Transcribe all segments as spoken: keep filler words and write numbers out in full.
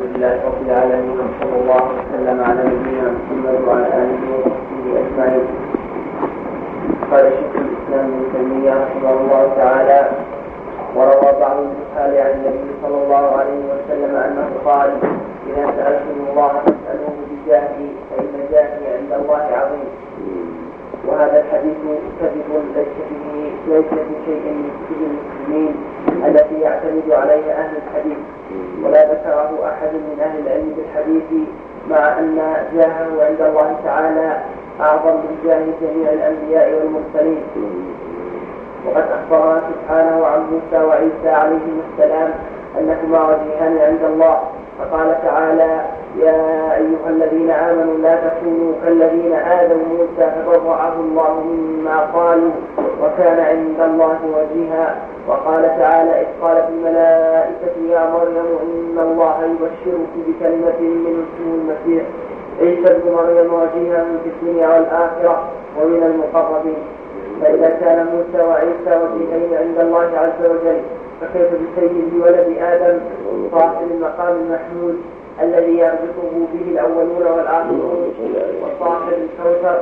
لله رب العالمين صلى الله وسلم على نبينا محمد وعلى آله وصحبه أجمعين. قال شيخ الإسلام ابن تيمية رحمه الله تعالى: وروى بعض الجهال عن النبي صلى الله عليه وسلم أنه قال: إذا سألتم الله فاسألوه بجاهي فإن جاهي عند الله عظيم. وهذا الحديث كذب ليس فيه ليس في شيء من كتب المسلمين التي يعتمد عليها أهل الحديث، ولا ذكره أحد من أهل العلم بالحديث، مع أن جاهه عند الله تعالى أعظم من جاه جميع الأنبياء والمرسلين. وقد أخبرنا سبحانه عن موسى وعيسى عليهما السلام أنهما وجيهان عند الله، فقال تعالى: يا أيها الذين آمنوا لا تكونوا كالذين آذوا موسى فبرأه الله مما قالوا وكان عند الله وجيها. وقال تعالى: إذ قالت الملائكة يا مريم إن الله يبشرك بكلمة منه اسمه المسيح عيسى ابن مريم وجيها في الدنيا والآخرة ومن المقربين. فإذا كان موسى وعيسى وجيهين عند الله عز وجل، فكيف بسيد ولد آدم صاحب المقام المحمود الذي يربطه به الأولون والآخرون، وصاحب الكوثر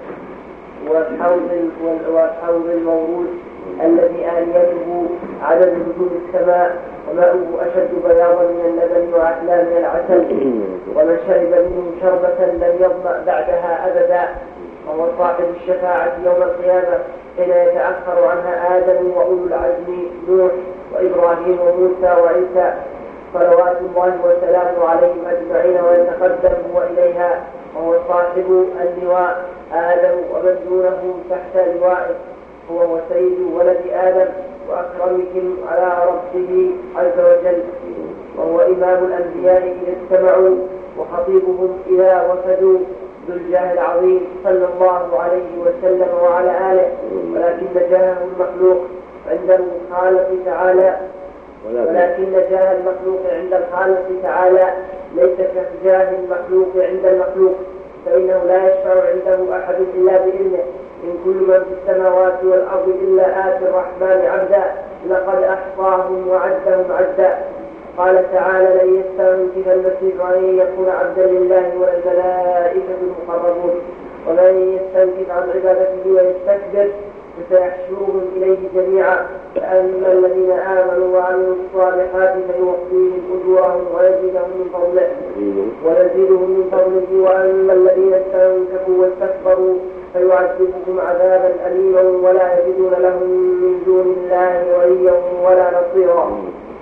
والحوض المورود الذي آنيته عدد نجوم السماء وماؤه أشد بياضا من اللبن وأحلى من العسل، ومن شرب منه شربة لم يظمأ بعدها أبدا، وهو صاحب الشفاعة يوم القيامة حين يتأخر عنها آدم وأولو العزم نوح وإبراهيم وموسى وعيسى صلوات الله وسلامه عليهم أجمعين، ويتقدم هو إليها وهو صاحب اللواء آدم، ومن دونه تحت لوائه هو وسيد ولد آدم وأكرمهم على ربه عز وجل، وهو إمام الأنبياء إذا اجتمعوا وخطيبهم إذا وفدوا ذو الجاه العظيم صلى الله عليه وسلم وعلى آله. ولكن جاهه المخلوق عند الخالق تعالى ولكن جاه المخلوق عند الخالق تعالى ليس كجاه المخلوق عند المخلوق، فإنه لا يشفع عنده أحد إلا بإذنه. إن كل من في السماوات والأرض إلا آتي الرحمن عبدا لقد أحصاهم وعدهم عدا. قال تعالى: لن يستنكف المسيح أن يكون عبدا لله والملائكة المقربون، ومن يستنكف عن عبادته ويستكبر فسيحشرهم إليه جميعا. فأما الذين آمنوا وعملوا الصالحات فيوفيهم أجورهم ويزيدهم من فضله ويزيدهم من فضله وأما الذين استنكفوا واستكبروا فيعذبهم عذابا أليما ولا يجدون لهم من دون الله وليا ولا نصيرا.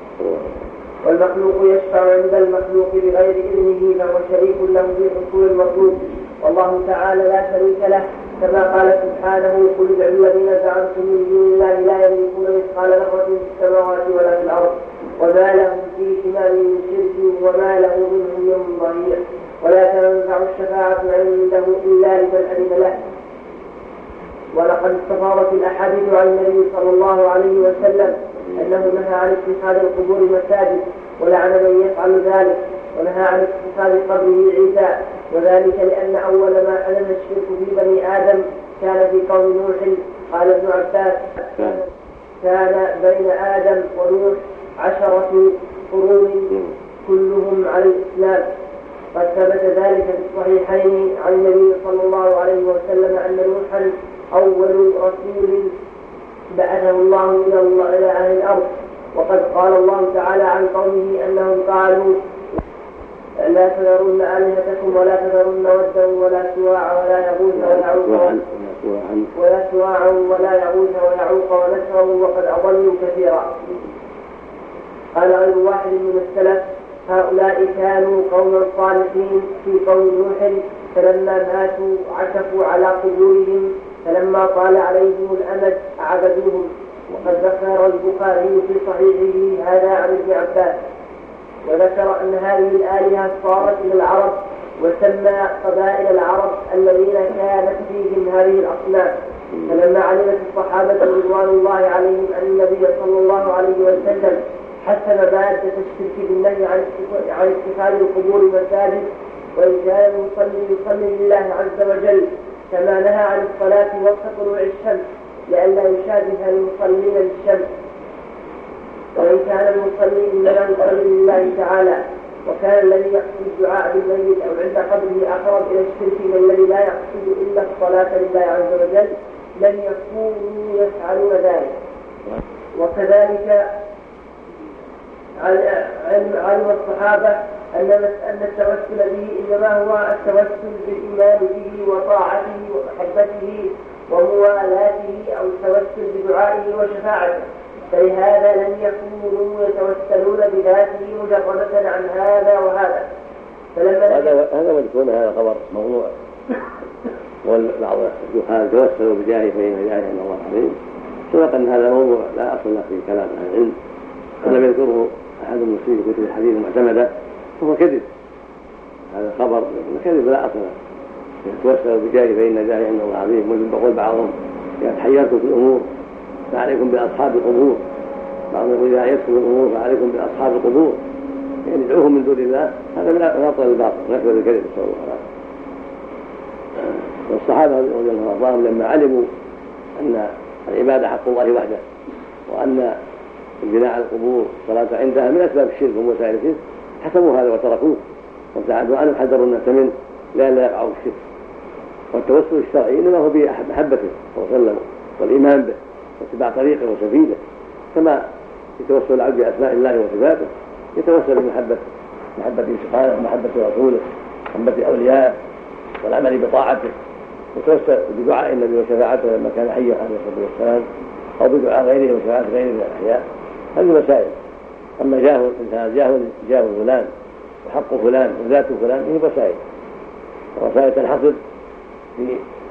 والمخلوق يشفع عند المخلوق بغير إذنه فهو شريك له في حصول المطلوب، والله تعالى لا شريك له، كما قال سبحانه: قل ادعوا الذين زعمتم من دون الله لا يملكون مثقال ذرة في السماوات ولا في الأرض وما لهم فيهما من شرك وما له منهم من ظهير ولا تنفع الشفاعة عنده إلا لمن أذن له. ولقد استفاضت الأحاديث عن النبي صلى الله عليه وسلم أنه نهى عن اتخاذ القبور مساجد ولعن من يفعل ذلك، ونهى عن اتخاذ قبره عيسى، وذلك لأن أول ما حدث الشرك في بني آدم كان في قوم نوح. قال ابن عباس: كان بين آدم ونوح عشرة قرون كلهم على الإسلام. قد ثبت ذلك في الصحيحين عن النبي صلى الله عليه وسلم أن نوحا أول رسول بعثه الله إلى أهل الأرض. وقد قال الله تعالى عن قومه أنهم قالوا: لا تذرن آلهتكم ولا تذرن ودا ولا سواعا ولا يغوث ويعوق ولا سواعا ولا يغوث ويعوق ونسرا وقد أضلوا كثيرا. قال غير واحد من السلف: هؤلاء كانوا قوما صالحين في قوم نوح، فلما ماتوا عكفوا على قبورهم، فلما طال عليهم الأمد عبدوهم. وقد ذكر البخاري في صحيحه هذا عن ابن عباس، وذكر أن هذه الآلهة صارت إلى العرب، وسمى قبائل العرب الذين كانت فيهم هذه الأصنام. فلما علمت الصحابة رضوان الله عليهم أن النبي صلى الله عليه وسلم حسن مادة الشرك بالنهي عن اتخاذ القبور مساجد، وإن كان المصلي يصلي لله عز وجل كما نهى عن الصلاة وقت طلوع الشمس لئلا يشابه المصلين للشمس، وإن كان المصلي إنما يصلي لله تعالى وكان الذي يقصد الدعاء بالميت أو عند قبره أقرب إلى الشرك من الذي لا يقصد إلا الصلاة لله عز وجل لم يكونوا يفعلون ذلك. وكذلك علم الصحابة أن التوسل به إنما هو التوسل بالإيمان به وطاعته ومحبته وموالاته أو التوسل بدعائه وشفاعته، فلهذا لم يكونوا يتوسلون بذاته مجردة عن هذا وهذا. هذا هذا مذكور، هذا خبر موضوع، والبعض الجهال توسلوا بجاهه فإن جاهه إن الله عليهم، سبق أن هذا موضوع لا أصل له في كلام أهل العلم، ولم يذكره أحد المسلمين في كتب الحديث المعتمدة، فهو كذب. هذا خبر كذب لا أصل له. توسلوا بجاهه فإن جاهه إن الله عليهم. ويقول بعضهم إذا تحيرتم في الأمور فعليكم بأصحاب القبور، بعضهم يقول إذا يدخل الأمور فعليكم بأصحاب القبور، يعني ادعوهم من دون الله. هذا من أبطل الباطل ونكبر الكذب، صلى الله عليه وسلم. والصحابة رضي الله عنهم لما علموا أن العبادة حق الله وحده، وأن البناء على القبور والصلاة عندها من أسباب الشرك ووسائل الشرك، حسبوا هذا وتركوه وابتعدوا عنه، حذروا الناس منه لئلا يقعوا في الشرك. والتوسل الشرعي إنما هو بمحبته صلى الله عليه وسلم والإيمان به واتباع طريقه وسبيله، كما يتوسل العبد بأسماء الله وصفاته يتوسل بمحبة محبته سبحانه ومحبة رسوله ومحبة أوليائه والعمل بطاعته، وتوسل بدعاء النبي وشفاعته لما كان حيا عليه الصلاة والسلام، أو بدعاء غيره وشفاعة غيره من الأحياء. هذه مسائل. أما جاه الإنسان جاه جاه فلان وحق فلان وذات فلان هي مسائل، ومسائل تنحصر في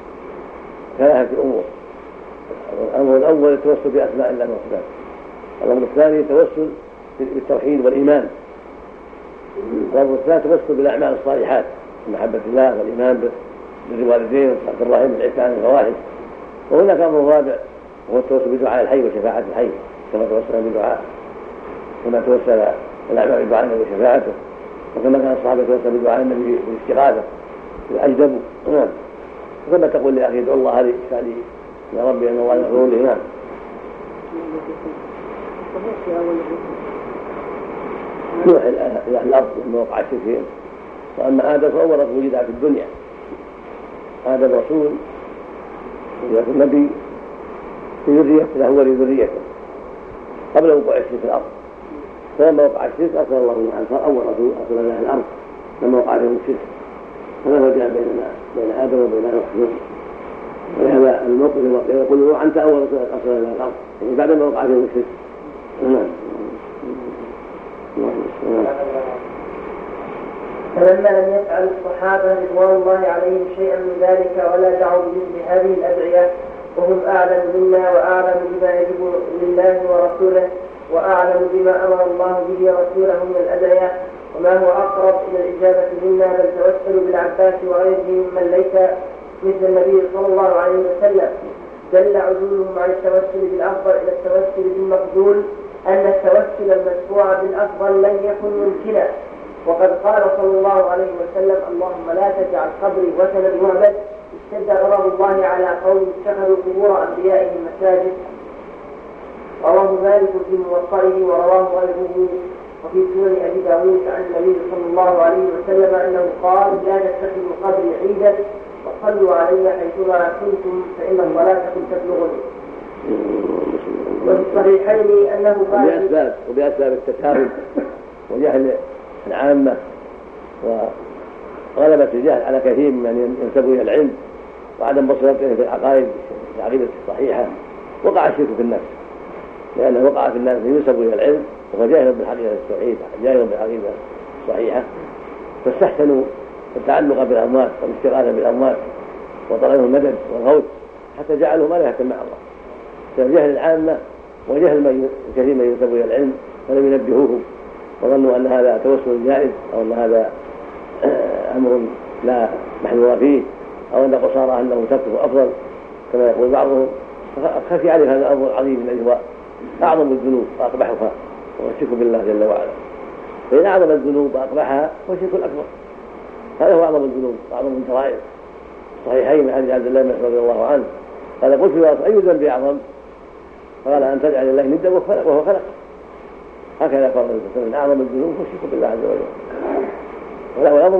ثلاثة أمور. الأمر الأول التوسل بأسماء الله وصفاته. الأمر الثاني التوسل بالتوحيد والإيمان. الأمر الثالث التوسل بالأعمال الصالحات، محبة الله والإيمان بالوالدين وصلة الرحم والإحسان والفواحش. وهناك أمر رابع وهو التوسل بدعاء الحي وشفاعة الحي، كما توسل بدعاء كما توسل الأعمال بدعاء النبي وشفاعته، وكما كان الصحابة يتوسل بدعاء النبي بالاستغاثة وأجدبوا. نعم. وكما تقول لأخي ادعو الله لي اشفع لي يا ربي أن الله يغفر لي. نعم. نوح إلى الأرض لما وقع الشرك. وأما آدم فأول رسول وجد في الدنيا. آدم رسول ويكون نبي لذريته له ولذريته قبل وقوع الشرك في الأرض. فلما وقع الشرك أرسل الله نوحا، صار أول رسول أرسل الله الأرض لما وقع فيهم الشرك. هذا هو جاء بين آدم وبين نوح. ولهذا الموقف يقول نوح أنت أول رسول أرسل الله الأرض، يعني بعدما وقع فيهم الشرك. نعم. فلما لم يفعل الصحابة رضوان الله عليهم شيئا من ذلك ولا دعوا بهذه الأدعية، وهم أعلم منا وأعلم بما يجب لله ورسوله وأعلم بما أمر الله به رسوله من الأدعية وما هو أقرب إلى الإجابة منا، بل توسلوا بالعباس وغيره ممن ليس مثل النبي صلى الله عليه وسلم. دل عدولهم عن التوسل بالأفضل إلى التوسل بالمفضول أن التوسل المشروع بالأفضل لن يكن ممكنا. وقد قال صلى الله عليه وسلم اللهم لا تجعل قبري وثنا يعبد، اشتد غضب الله على قوم اتخذوا قبور أنبيائهم مساجد. رواه مالك في موطئه ورواه غيره وفي سنن أبي داود عن النبي صلى الله عليه وسلم أنه قال لا تتخذوا قبري عيدا وصلوا علي حيثما كنتم فإن صلاتكم تبلغني. وفي الصحيحين أنه قال وبأسباب, وبأسباب التساهل وجهل العامة وغلبة الجهل على كثير من ينسبوا إلى العلم وعدم بصيرته في العقائد العقيدة الصحيحة وقع الشرك في النفس، لأنه وقع في الناس ينسبوا إلى العلم وهو جاهل بالحقيقة التوحيد جاهل بالعقيدة الصحيحة، فاستحسنوا التعلق بالأموات والاستغاثة بالأموات وطلبوا المدد والغوث حتى جعلوا ما يهتم مع الله. فجهل العامة وجهل كثير من ينسبوا إلى العلم فلم ينبهوه وظنوا أن هذا توسل جائز أو أن هذا أمر لا محذور فيه أو أن قصارى أنه تركه أفضل كما يقول بعضهم. خفي عليه هذا الأمر العظيم الذي هو أعظم الذنوب وأقبحها وهو الشرك بالله جل وعلا. فإن أعظم الذنوب وأقبحها هو الشرك الأكبر، هذا هو أعظم الذنوب وأعظم الكبائر. صحيحين من حديث عبد الله بن مسعود رضي الله عنه قال قلت يا رسول أي ذنب أعظم؟ قال أن تجعل الله ندا وهو خلق. هكذا قال النبي صلى الله عليه وسلم أعظم الذنوب هو الشرك بالله عز وجل.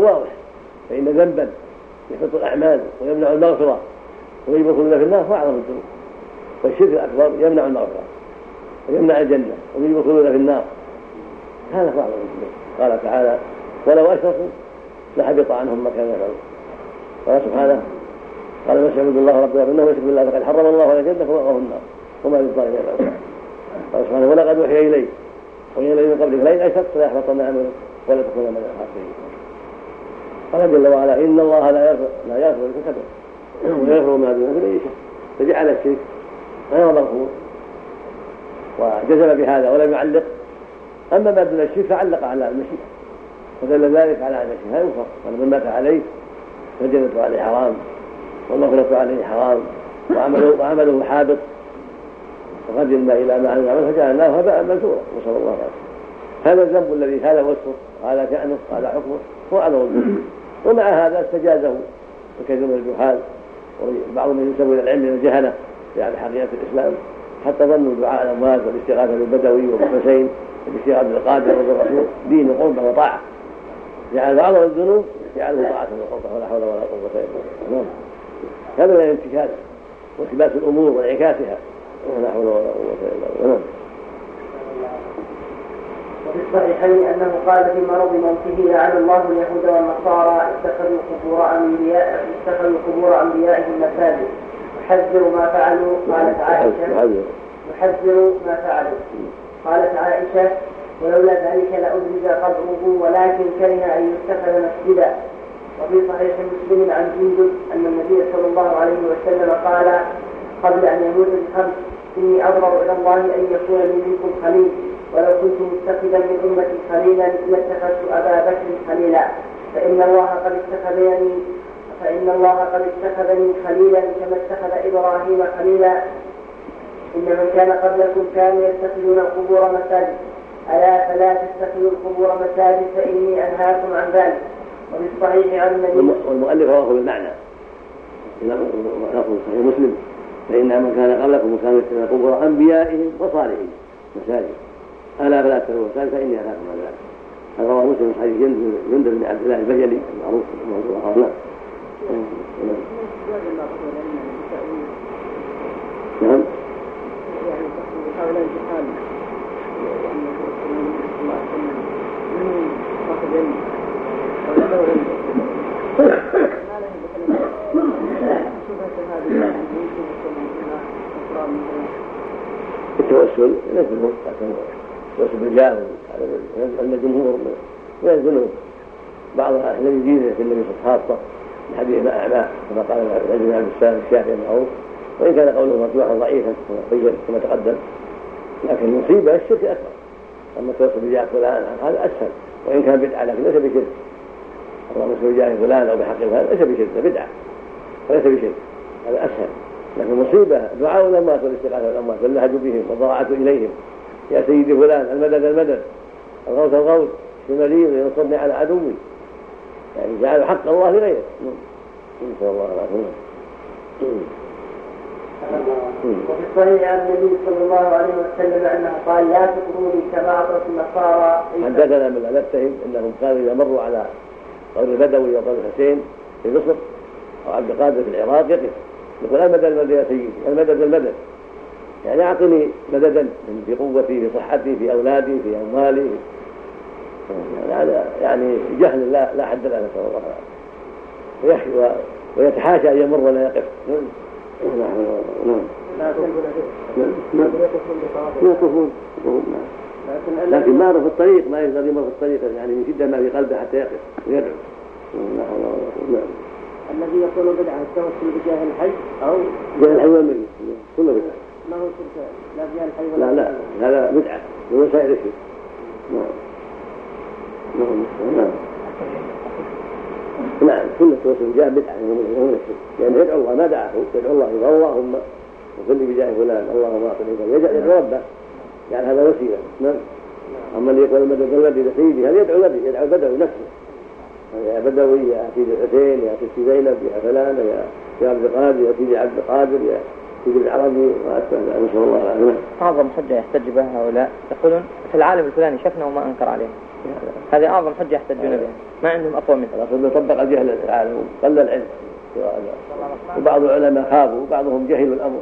واضح، فإن ذنبا يحبط الأعمال ويمنع المغفرة ويجب الخلود في النار فأعظم الذنوب، والشرك الأكبر يمنع المغفرة ويمنع الجنة ويجب الخلود في النار، هذا فأعظم الذنوب. قال تعالى ولو أشركوا لحبط عنهم ما كانوا يفعلون. قال سبحانه قال من يعبد الله ربنا فإنه يشرك بالله فقد حرم الله على الجنة ومأواه النار وما للظالمين من أنصار. قال سبحانه ولقد أوحي إليك وإلى الذين من قبلك لئن أشركت ليحبطن عملك ولا تكونن من الخاسرين. قال جل وعلا إن الله لا يغفر لا يغفر الكفر ويغفر ما دون ذلك شيء، فجعل الشرك غير مغفور وجزم بهذا ولم يعلق. أما ما دون الشرك فعلق على المشيئة فدل ذلك على أن الشرك لا يغفر، ومن مات عليه فالجنة عليه حرام والمغفرة عليه حرام وعمله, وعمله حابط وقدمنا إلى ما عمل عمل فجعلناه هباء منثورا نسأل الله العافية. هذا الذنب الذي هذا وصفه هذا شأنه هذا حكمه هو أعظم الذنوب، ومع هذا استجازه كثير من الجهال وبعضهم ينسبوا إلى العلم من الجهلة يعني حقيقة الإسلام حتى ظنوا دعاء الأموات والاستغاثة بالبدوي والحسين والاستغاثة بالقادر والرسول دين قربة وطاعة، جعل أعظم الذنوب جعله طاعة وقربة ولا حول ولا قوة إلا بالله. هذا من الانتكاس والتباس الأمور وانعكاسها ولا حول ولا قوة إلا بالله. وفي الصحيحين أنه قال في مرض موته لعن الله اليهود والنصارى اتخذوا قبور أنبياء اتخذوا قبور أنبيائهم مساجد يحذر ما فعلوا. قالت عائشة يحذر ما فعلوا. قالت عائشة ولولا ذلك لأبرز قبره ولكن كره أن يتخذ مسجدا. وفي صحيح مسلم عن جندب أن النبي صلى الله عليه وسلم قال قبل أن يموت بخمس إني أبرأ إلى الله أن يكون لي منكم خليل ولو كنت متخذا من أمتي خليلا لاتخذت أبا بكر خليلا فإن الله قد اتخذني فإن الله قد اتخذني خليلا كما اتخذ إبراهيم خليلا. إن من كان قبلكم كانوا يتخذون القبور مساجد ألا فلا تتخذوا القبور مساجد فإني أنهاكم عن ذلك. وفي الصحيح عن النبي والمؤلف رواه بالمعنى نقول صحيح مسلم فإن من كان قبلكم كانوا يتخذون قبور أنبيائهم وصالحين مساجد ألا فلا تتخذوا مساجد فإني أنهاكم عن ذلك. هذا رواه مسلم صحيح جندب بن عبد الله البجلي المعروف موضوع الله. نعم. التوسل ينزله التوسل بالجاه عند الجمهور وينزله بعض أهل الدين في النبي خاصة الحديث مع أعماء كما قال العز بن عبد السلام الشافعي المعروف، وإن كان قوله مرجوحا ضعيفا كما تقدم، لكن المصيبة الشرك أكبر. أما التوسل بجاه فلان هذا أسهل وإن كان بدعة لكن ليس بشرك. اللهم صل بجاه فلان أو بحق فلان ليس بشرك، بدعة وليس بشرك، هذا أسهل. لكن المصيبة دعاء الأموات والاستغاثة بالأموات واللهج بهم والضراعة إليهم يا سيدي فلان المدد المدد الغوث الغوث شمالين ينصرني على عدوي، يعني جعل حق الله لغيره. نسأل الله العافية. وفي الصحيح عن النبي صلى الله عليه وسلم أنه قال لا تطروني كما أطرت النصارى. حدثنا من لا نتهم أنهم كانوا إذا مروا على قبر البدوي أو قبر الحسين في مصر أو عبد القادر في العراق يقف يقول المدد المدد يا سيدي المدد المدد، يعني أعطني مددا في قوتي في صحتي في أولادي في أموالي. هذا يعني جهل لا لا حد له نسأل الله العافية، ويتحاشى أن يمر ولا يقف. نعم نعم يقفون لكن ما في الطريق ما يقدر يمر في الطريق يعني من شدة ما في قلبه حتى يقف ويدعو. نعم. الذي يقول بدعة التوسل بجاه الحي أو جاه الحي والميت كله بدعة. ما هو شرك لا بجاه الحي ولا لا لا هذا بدعة من وسائل الشرك. نعم نعم نعم كل التوسل بجاه بدعة من الشرك، يعني يدعو الله ما دعاه يدعو الله يقول اللهم وكل بجاه فلان اللهم أعطني كذا يدعو ربه يعني هذا وسيلة. نعم. أما اللي يقول المدد الذي لسيدي هذا يدعو الذي يدعو بدوي نفسه يا بدوي يا سيدي الحسين يا سيدي زينب يا فلان يا يا عبد القادر يا سيدي عبد القادر يا يجب العربي وأتبع نسأل الله العافية. أعظم حجة يحتج بها هؤلاء يقولون في العالم الفلاني شفنا وما أنكر عليه، هذه أعظم حجة يحتجون بها، ما عندهم أقوى منها. الأصل يطبق الجهل العالم قل العلم، وبعض العلماء خافوا وبعضهم جهلوا الأمر.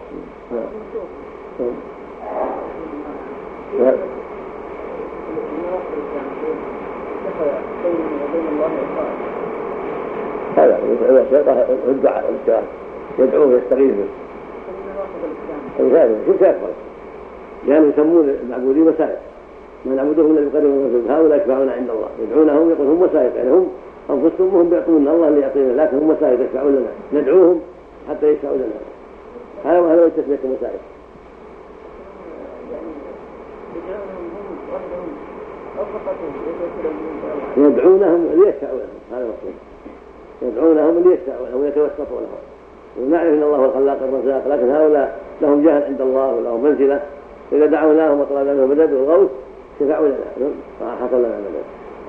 هذا الدعاء والسؤال يدعوه يستغيث به. هذا شوف يكبر يعني يسمون المعبودين وسائل ما نعبدهم الا بقدر ما هؤلاء يشفعون عند الله يدعونهم يقول هم وسائل يعني هم انفسهم وهم يعطون الله اللي يعطينا لكن هم وسائل يشفعون لنا ندعوهم حتى يشفعوا لنا. هذا هذا التسمية وسائل. يدعونهم ليشفعوا لهم هذا مقصود يدعونهم ليشفعوا لهم ويتوسطوا لهم ونعرف ان الله هو الخلاق الرزاق لكن هؤلاء لهم جهل عند الله ولهم منزله اذا دعوناهم وطلبنا منهم مدد والغوث شفعوا لنا فحصل لنا مدد.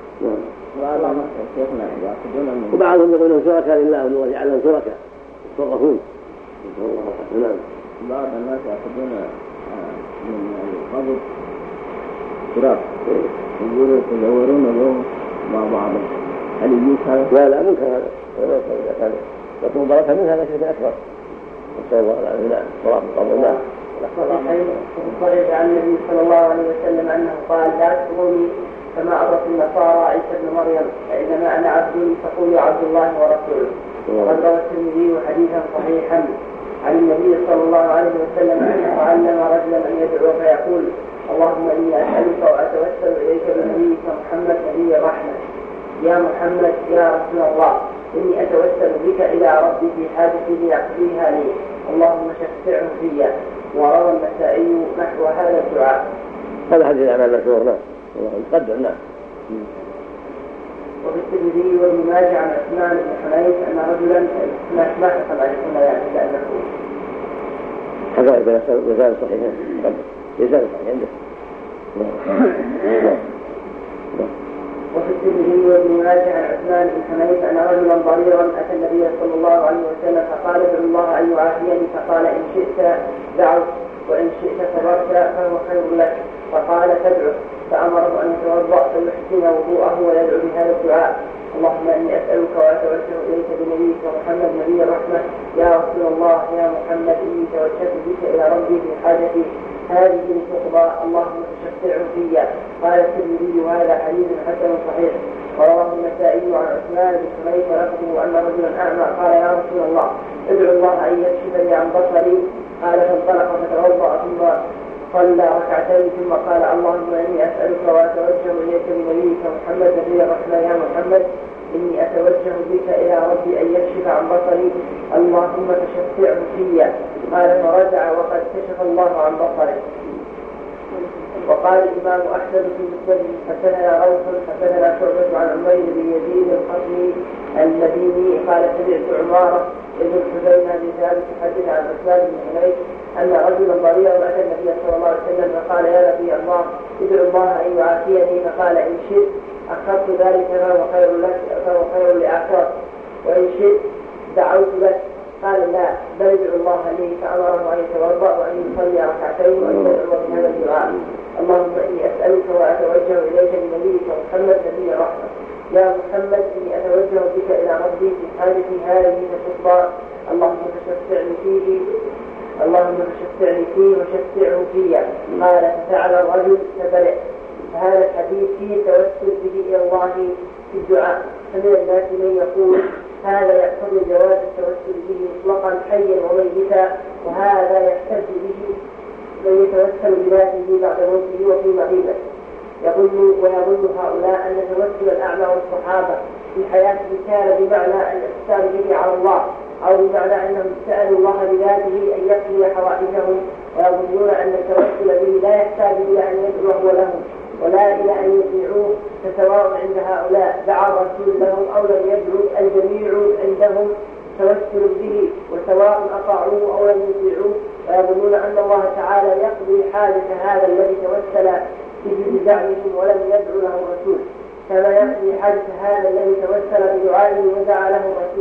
وبعضهم يقولون شركاء لله وان الله جعلهم شركاء يتصرفون. نعم. بعض الناس يأخذون من القبر تراب يقولون يتزورون له مع بعض. هل يجوز هذا؟ لا لا منكر هذا ولا إذا كان يطلب بركة منها هذا شيء أكبر. نسأل الله العافية. نعم. تراب القبر. نعم. الصحيح عن النبي صلى الله عليه وسلم أنه قال لا تطروني كما أطرت النصارى عيسى ابن مريم فإنما أنا عبد فقولوا عبد الله ورسوله. وقد روى الترمذي حديثا صحيحا عن النبي صلى الله عليه وسلم أنه علم رجلا أن يدعو فيقول اللهم إني أسألك وأتوسل إليك بنبيك محمد نبي الرحمة يا محمد يا رسول الله إني أتوسل بك إلى ربي في حاجتي ليقضيها لي اللهم شفعه في. وروى النسائي نحو هذا الدعاء. هذا حديث الأعمال مشهور. نعم. نقدر. نعم. وفي الترمذي وابن ماجه عن عثمان بن حنيف أن رجلا ما ما حصل عليه يعني لأنه هذا رسالة صحيحة. رسالة صحيحة عنده. وفي الترمذي وابن ماجه عن عثمان بن حنيف أن رجلا ضريرا أتى النبي صلى الله عليه وسلم فقال ادعو الله أن يعافيني فقال إن شئت دعوت وإن شئت صبرت فهو خير لك فقال تدعو فأمره أن يتوضأ فيحسن وضوءه ويدعو بهذا الدعاء اللهم إني أسألك وأتوسل إليك بنبيك محمد نبي الرحمة يا رسول الله يا محمد إني توسلت بك إلى ربي في حاجتي هذه لتقضى اللهم تشفعه في. قال الترمذي هذا حديث حسن صحيح. ورواه النسائي عن عثمان بن حنيف لفظه أن رجلا أعمى قال يا رسول الله ادعو الله أن يكشفني عن بصري قال فانطلق فتوضأ ثم صلى ركعتين ثم قال اللهم إني أسألك وأتوجه إليك بنبيك محمد نبي الرحمة يا محمد إني أتوجه بك إلى ربي أن يكشف عن بصري اللهم تشفعه في. قال فرجع وقد كشف الله عن بصره. وقال الإمام أحمد في مسنده حدثنا روح حدثنا شعبة عن عمير بن يزيد القصري المديني قال سمعت عمارة ابن حذيفة بن ثابت يحدث عن عثمان بن حنيف أن رجلا ضريرا أتى النبي صلى الله عليه وسلم فقال يا نبي الله ادعو الله أن يعافيني فقال إن شئت أخذت ذلك فهو خير لك فهو خير لآخر وإن شئت دعوت لك قال لا بل ادعو الله لي فأمره أن يتوضأ وأن يصلي ركعتين وأن يدعو بهذا الدعاء اللهم إني أسألك وأتوجه إليك بنبيك محمد نبي الرحمة يا محمد إني أتوجه بك إلى ربي في حاجتي هذه فتقضى اللهم تشفعني فيه اللهم تشفعني فيه وشفعه في. قال ففعل الرجل فبرئ. فهذا الحديث فيه توسل به إلى الله في الدعاء فمن الناس من يقول هذا يقتضي جواز التوسل به مطلقا حيا وميتا وهذا يحتج به من يتوسل بذاته بعد موته وفي مغيبه يظن ويظن هؤلاء أن توسل الأعمى والصحابة في حياته كان بمعنى الاحتساب به على الله أو بمعنى أنهم سألوا الله بذاته أن يقضي حوائجهم ويظنون أن التوسل به لا يحتاج إلى أن يدعوه لهم ولا إلى أن يطيعوه فسواء عند هؤلاء دعا الرسول لهم أو لم يدعوا الجميع عندهم توسل به وسواء أطاعوه أو لم يطيعوه ويظنون أن الله تعالى يقضي حاجة هذا الذي توسل به بزعمهم ولم يدعو له الرسول كما يقضي حاجة هذا الذي توسل بدعائه ودعا له الرسول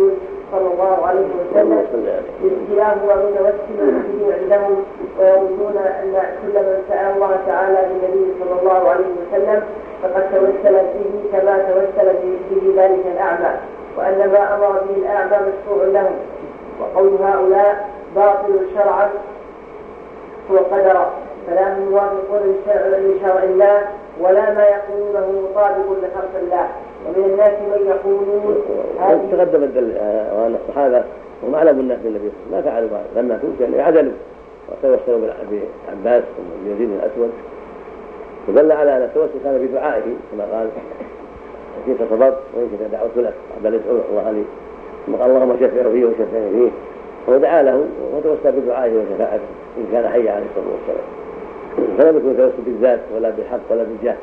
صلى الله عليه وسلم بالابتلاء ومتوسل به عندهم، ويظنون أن كل من سأل الله تعالى بالنبي صلى الله عليه وسلم فقد توسل به كما توسل به ذلك الأعمى، وأن ما أمر به الأعمى مشروع لهم. وقول هؤلاء باطل شرعا وقدرا، فلا هم موافقون لشرع الله ولا ما يقولونه مطابق لخلق الله. ومن الناس من يقولون هذه تقدم الدليل وأن الصحابة ومعلم الناس بالنبي ما فعلوا هذا لما توفي عدلوا وتوسلوا بعباس بن يزيد الأسود، فدل على أن التوسل كان بدعائه كما قال كيف صبرت وإن كنت دعوت لك بل ادعو الله لي، ثم قال اللهم شفعه فيه وشفعني فيه، ودعا له وتوسل بدعائه وشفاعته إن كان حيا عليه الصلاة والسلام، فلم يكن توسل بالذات ولا بالحق ولا بالجاه.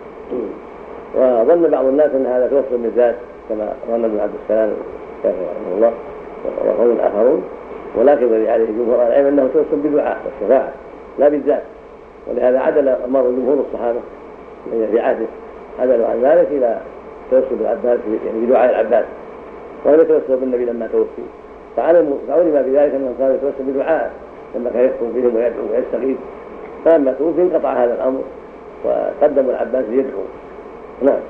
وظن بعض الناس أن هذا توسل بالذات كما ظن ابن عبد السلام رحمه الله وقوم آخرون، ولكن الذي عليه جمهور العلم أنه توسل بالدعاء والشفاعة لا بالذات، ولهذا عدل أمر جمهور الصحابة في عهده عدلوا عن ذلك إلى توسل بالعباس يعني بدعاء العباس، ولم يتوسل بالنبي لما توفي، فعلم بذلك أنه كان يتوسل بدعاء لما كان يحكم فيهم ويدعو ويستغيث، فلما توفي انقطع هذا الأمر وقدموا العباس ليدعو. نعم.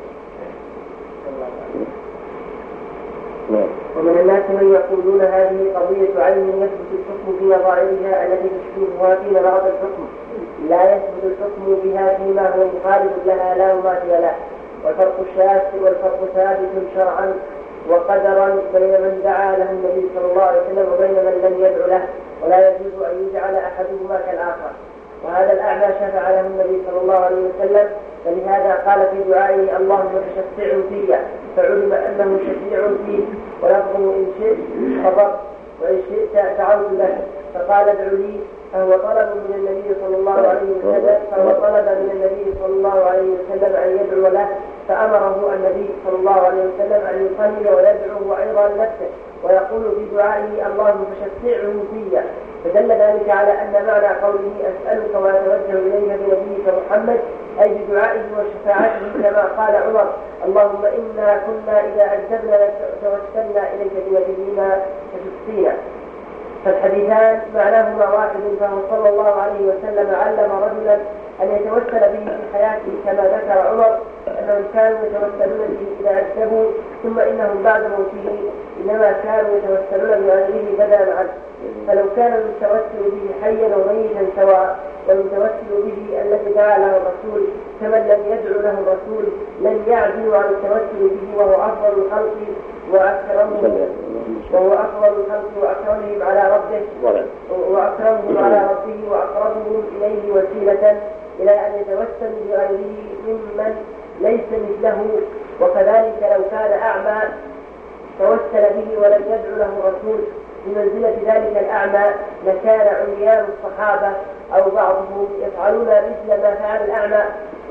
نعم. ومن الناس من يقولون هذه قضية عين يثبت الحكم في نظائرها التي تشبهها في نظائر الحكم، لا يثبت الحكم بها فيما هو مخالف لها لا مماثل له، والفرق الشاذ والفرق ثابت شرعا وقدرا بين من دعا له النبي صلى الله عليه وسلم وبين من لم يدع له، ولا يجوز أن يجعل أحدهما كالآخر. وهذا الأعمى شفع له النبي صلى الله عليه وسلم، فلهذا قال في دعائه اللهم تشفع فيه، فعلم أنه شفيع فيه، ولفظه إن شئت خبر وإن شئت دعوت له، فقال ادع لي، فهو طلب من النبي صلى الله عليه وسلم فهو طلب من النبي صلى الله عليه وسلم أن يدعو له، فأمره النبي صلى الله عليه وسلم أن يصلي ويدعو أيضا نفسه ويقول في دعائه اللهم فشفعه فيه، فدل ذلك على أن معنى قوله أسألك وأتوجه إليك بنبيك محمد أي بدعائه وشفاعته، كما قال عمر اللهم إنا كنا إذا أجبنا توسلنا إليك بنبينا فتسقينا. فالحديثان معناهما واحد، فهو صلى الله عليه وسلم علم رجلا أن يتوسل به في حياته كما ذكر عمر أنهم كانوا يتوسلون به إذا أجتبوا، ثم إنهم بعد موته إنما كانوا يتوسلون بغيره بدلا عنه. فلو كان المتوسل به حيا وميتا سواء، والمتوسل به الذي دعا له الرسول كمن لم يدعو له الرسول لن يعدل عن التوسل به، وهو أفضل الخلق وأكرمهم وهو أفضل الخلق وأكرمهم على ربه وأكرمهم على ربه وأقربهم إليه وسيلة إلى أن يتوسل بغيره ممن ليس مثله. وكذلك لو كان أعمى توسل به ولم يدعو له الرسول بمنزلة ذلك الأعمى لكان عميان الصحابة أو بعضهم يفعلون مثل ما فعل الأعمى،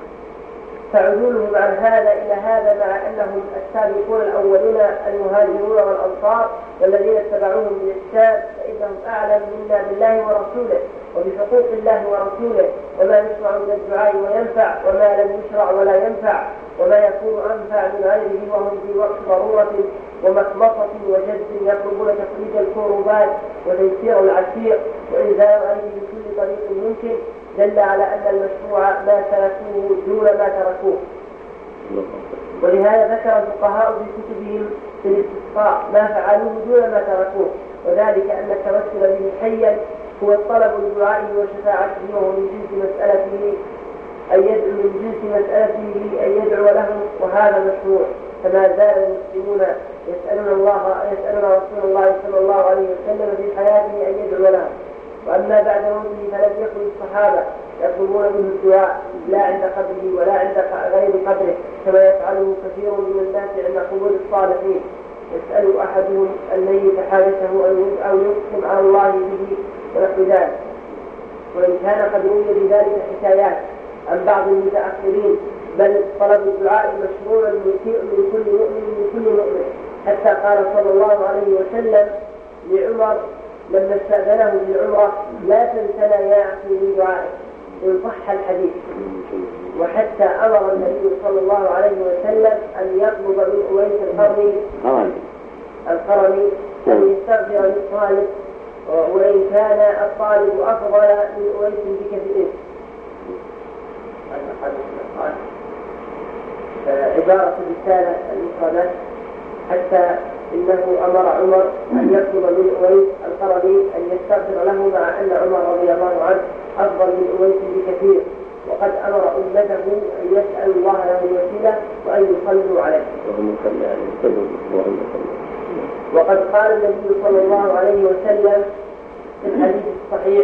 فعدولهم عن هذا إلى هذا مع أنهم السابقون الأولون المهاجرون والأنصار والذين اتبعوهم بإحسان، فإنهم أعلم منا بالله ورسوله وبحقوق الله ورسوله، وما يشرع من الدعاء وينفع وما لم يشرع ولا ينفع، وما يكون أنفع من غيره وهم في وقت ضرورة ومخمصة وجد يطلبون تخريج الكروبات وتيسير العسير وإنزال غيره بكل طريق ممكن، دل على أن المشروع ما تركوه دون ما تركوه. ولهذا ذكر الفقهاء في كتبهم في الاستسقاء ما فعلوه دون ما تركوه، وذلك أن التوسل به حيا هو الطلب لدعائه وشفاعته، وهو من جنس مسألته أن يدعو من جنس مسألته أن يدعو له، وهذا مشروع. فما زال المسلمون يسألون الله يسألون رسول الله صلى الله عليه وسلم في حياته أن يدعو له، وأما بعد موته فلم يكن الصحابة يطلبون منه الدعاء لا عند قبره ولا عند غير قبره كما يفعله كثير من الناس عند قبور الصالحين، يسأل أحدهم الميت حادثه أو يقسم على الله به ونحو ذلك. وإن كان قد روي بذلك حكايات عن بعض المتأخرين، بل طلب الدعاء مشروع من كل مؤمن من كل مؤمن، حتى قال صلى الله عليه وسلم لعمر لما استأذنه بالعمرة لا تنسنا يا أخي من دعائك إن صح الحديث. وحتى أمر النبي صلى الله عليه وسلم أن يطلب من أويس القرني القرني أن يستغفر للطالب وإن كان الطالب أفضل من أويس بكثير. عبارة الرسالة المفردة حتى إنه أمر عمر أن يطلب من أويس القرني أن يستغفر له، مع أن عمر رضي الله عنه أفضل من أويس بكثير، وقد أمر أمته أن يسأل الله له الوسيلة وأن يصلوا عليه. وقد قال النبي صلى الله عليه وسلم في الحديث الصحيح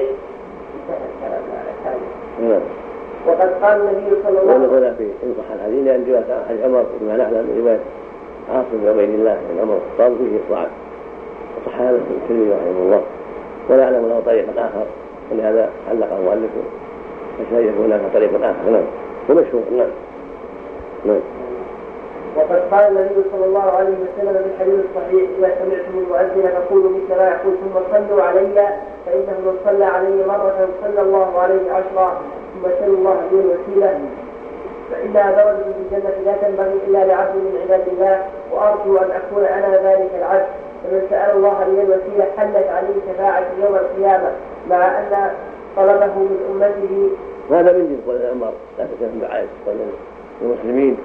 وقد قال النبي صلى الله عليه وسلم في انصح الحديث لأن جاء حديث عمر بما نعلم من رواية عاصم بن عبيد الله بن عمر قال فيه ضعف، وصح هذا الترمذي رحمه الله، ولا أعلم له طريقا آخر، ولهذا علق المؤلف فشايف هناك طريق آخر. نعم ومشهور. نعم نعم. وقد قال النبي صلى الله عليه وسلم في الحديث الصحيح: إذا سمعتم المؤذن فقولوا مثل ما يقول ثم صلوا علي، فإنه من صلى علي مرة صلى الله عليه عشرا، ثم سلوا الله به الوسيلة، فإنها درجة في الجنة لا تنبغي إلا لعبد من عباد الله، وأرجو أن أكون أنا ذلك العبد. فمن سأل الله لي الوسيلة حلت عليه شفاعة يوم القيامة، مع أن طلبه من أمته. وهذا من جنس قول الأمر لا تكن دعاء المسلمين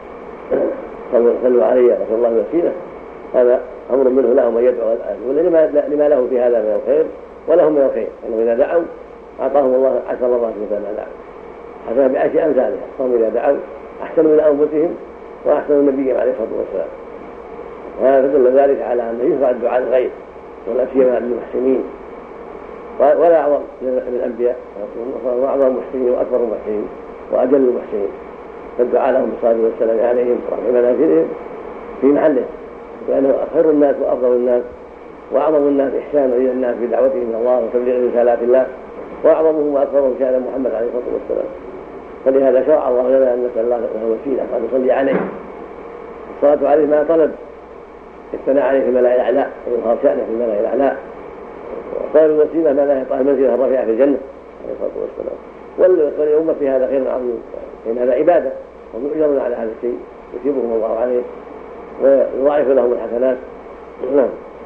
صلوا علي رسول الله الوسيلة، هذا أمر منه لهم أن يدعوا الآن لما له في هذا من الخير ولهم من الخير، أنه إذا دعوا أعطاهم الله عشر مرات مثل ما دعوا، حسنا بأشياء أمثالها، فهم إذا دعوا أحسنوا إلى أنفسهم وأحسنوا النبي عليه الصلاة والسلام. وهذا يدل ذلك على أنه يشرع الدعاء للغير ولا سيما للمحسنين، ولا أعظم للأنبياء وأعظم المحسنين وأكبر المحسنين وأجل المحسنين، فالدعاء لهم بالصلاة والسلام عليهم ورفع منازلهم في محله، لأنه خير الناس وأفضل الناس وأعظم الناس إحسانا إلى الناس بدعوتهم إلى الله وتبليغ رسالات الله، وأعظمهم وأكبرهم شأن محمد عليه الصلاة والسلام. فلهذا شرع الله لنا أن نسأل الله له وسيلة وأن نصلي عليه. الصلاة عليه ما طلب الثناء عليه في الملأ الأعلى ويظهر شأنه في الملأ الأعلى، وطلب الوسيلة ما لا يطلب المنزلة الرفيعة في الجنة عليه الصلاة والسلام. وللأمة في هذا خير عظيم، لأن هذا عبادة وهم يؤجرون على هذا الشيء يثيبهم الله عليه ويضاعف لهم الحسنات. نعم.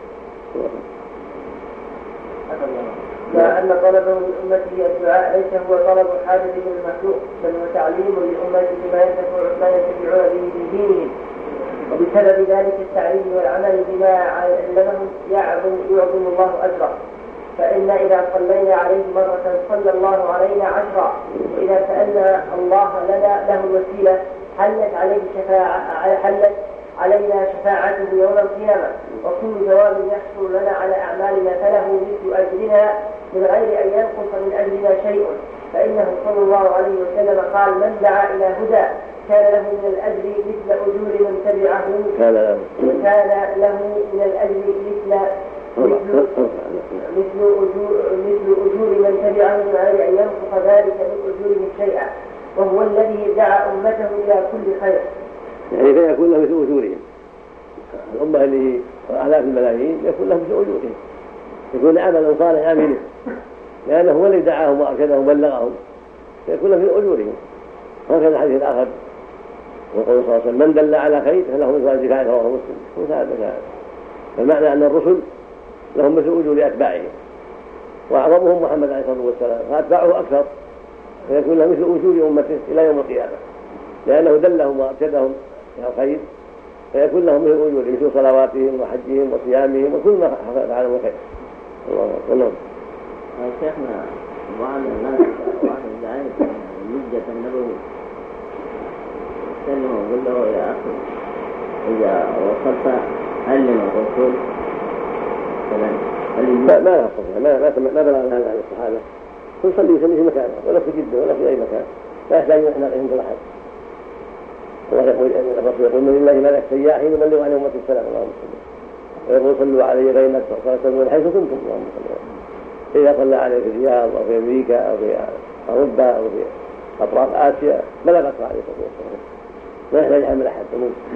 مع أن طلبه من أمته الدعاء ليس هو طلب حاجة للمخلوق، بل هو تعليم لأمته بما ينتفعون به في دينهم، وبسبب ذلك التعليم والعمل بما علمهم يعظم يعظم الله أجره. فإن إذا صلينا عليه مرة صلى الله علينا عشرا، وإذا سألنا الله لنا له الوسيلة حلت عليه شفاعة حلت علينا شفاعته يوم القيامة، وكل ثواب يحصل لنا على أعمالنا فله مثل أجرنا من غير أن ينقص من أجرنا شيء. فإنه صلى الله عليه وسلم قال: من دعا إلى هدى كان له من الأجر مثل أجور من تبعه وكان له من الأجر مثل مثل مثل أجور مثل أجور من تبعه من غير أن ينقص ذلك من أجورهم شيئا، وهو الذي دعا أمته إلى كل خير. يعني فيكون له مثل أجورهم، الأمة اللي آلاف الملايين يكون له مثل أجورهم، يكون عملا صالح عامله، لأنه هو الذي دعاهم وأرشدهم وبلغهم، فيكون له مثل أجورهم. هكذا الحديث الآخر وقال صلى الله عليه وسلم: من دل على خير فله مثل أجر فاعله، رواه مسلم. وهذا كذلك، فالمعنى أن الرسل لهم مثل أجور أتباعهم، وأعظمهم محمد عليه الصلاة والسلام، فأتباعه أكثر، فيكون له مثل أجور أمته إلى يوم القيامة، لأنه دلهم وأرشدهم إلى الخير، فيكون لهم مثل أجورهم مثل صلواتهم وحجهم وصيامهم وكل ما فعلوا خير. الله أكبر. شيخنا، بعض الناس واحد دعاية مدة النبوي سلمه وقل له: يا أخي إذا وصلت علم الرسول ما ما لا أستطيع ما ما ما بلغ هذا عن الصحابة، كل صلي يسلي في مكانه ولا في جدة ولا في أي مكان، لا يحتاج أن نحن عند أحد. الله يقول الرسول يقول: من الله ملك سياحين يبلغ عن أمة السلام، اللهم صل ويقول: صلوا علي بين الصلاة حيث كنتم، اللهم صل. إذا صلى عليه في الرياض أو في أمريكا أو في أوروبا أو في أطراف آسيا بلغت عليه الصلاة والسلام، لا يحتاج يحمل أحد.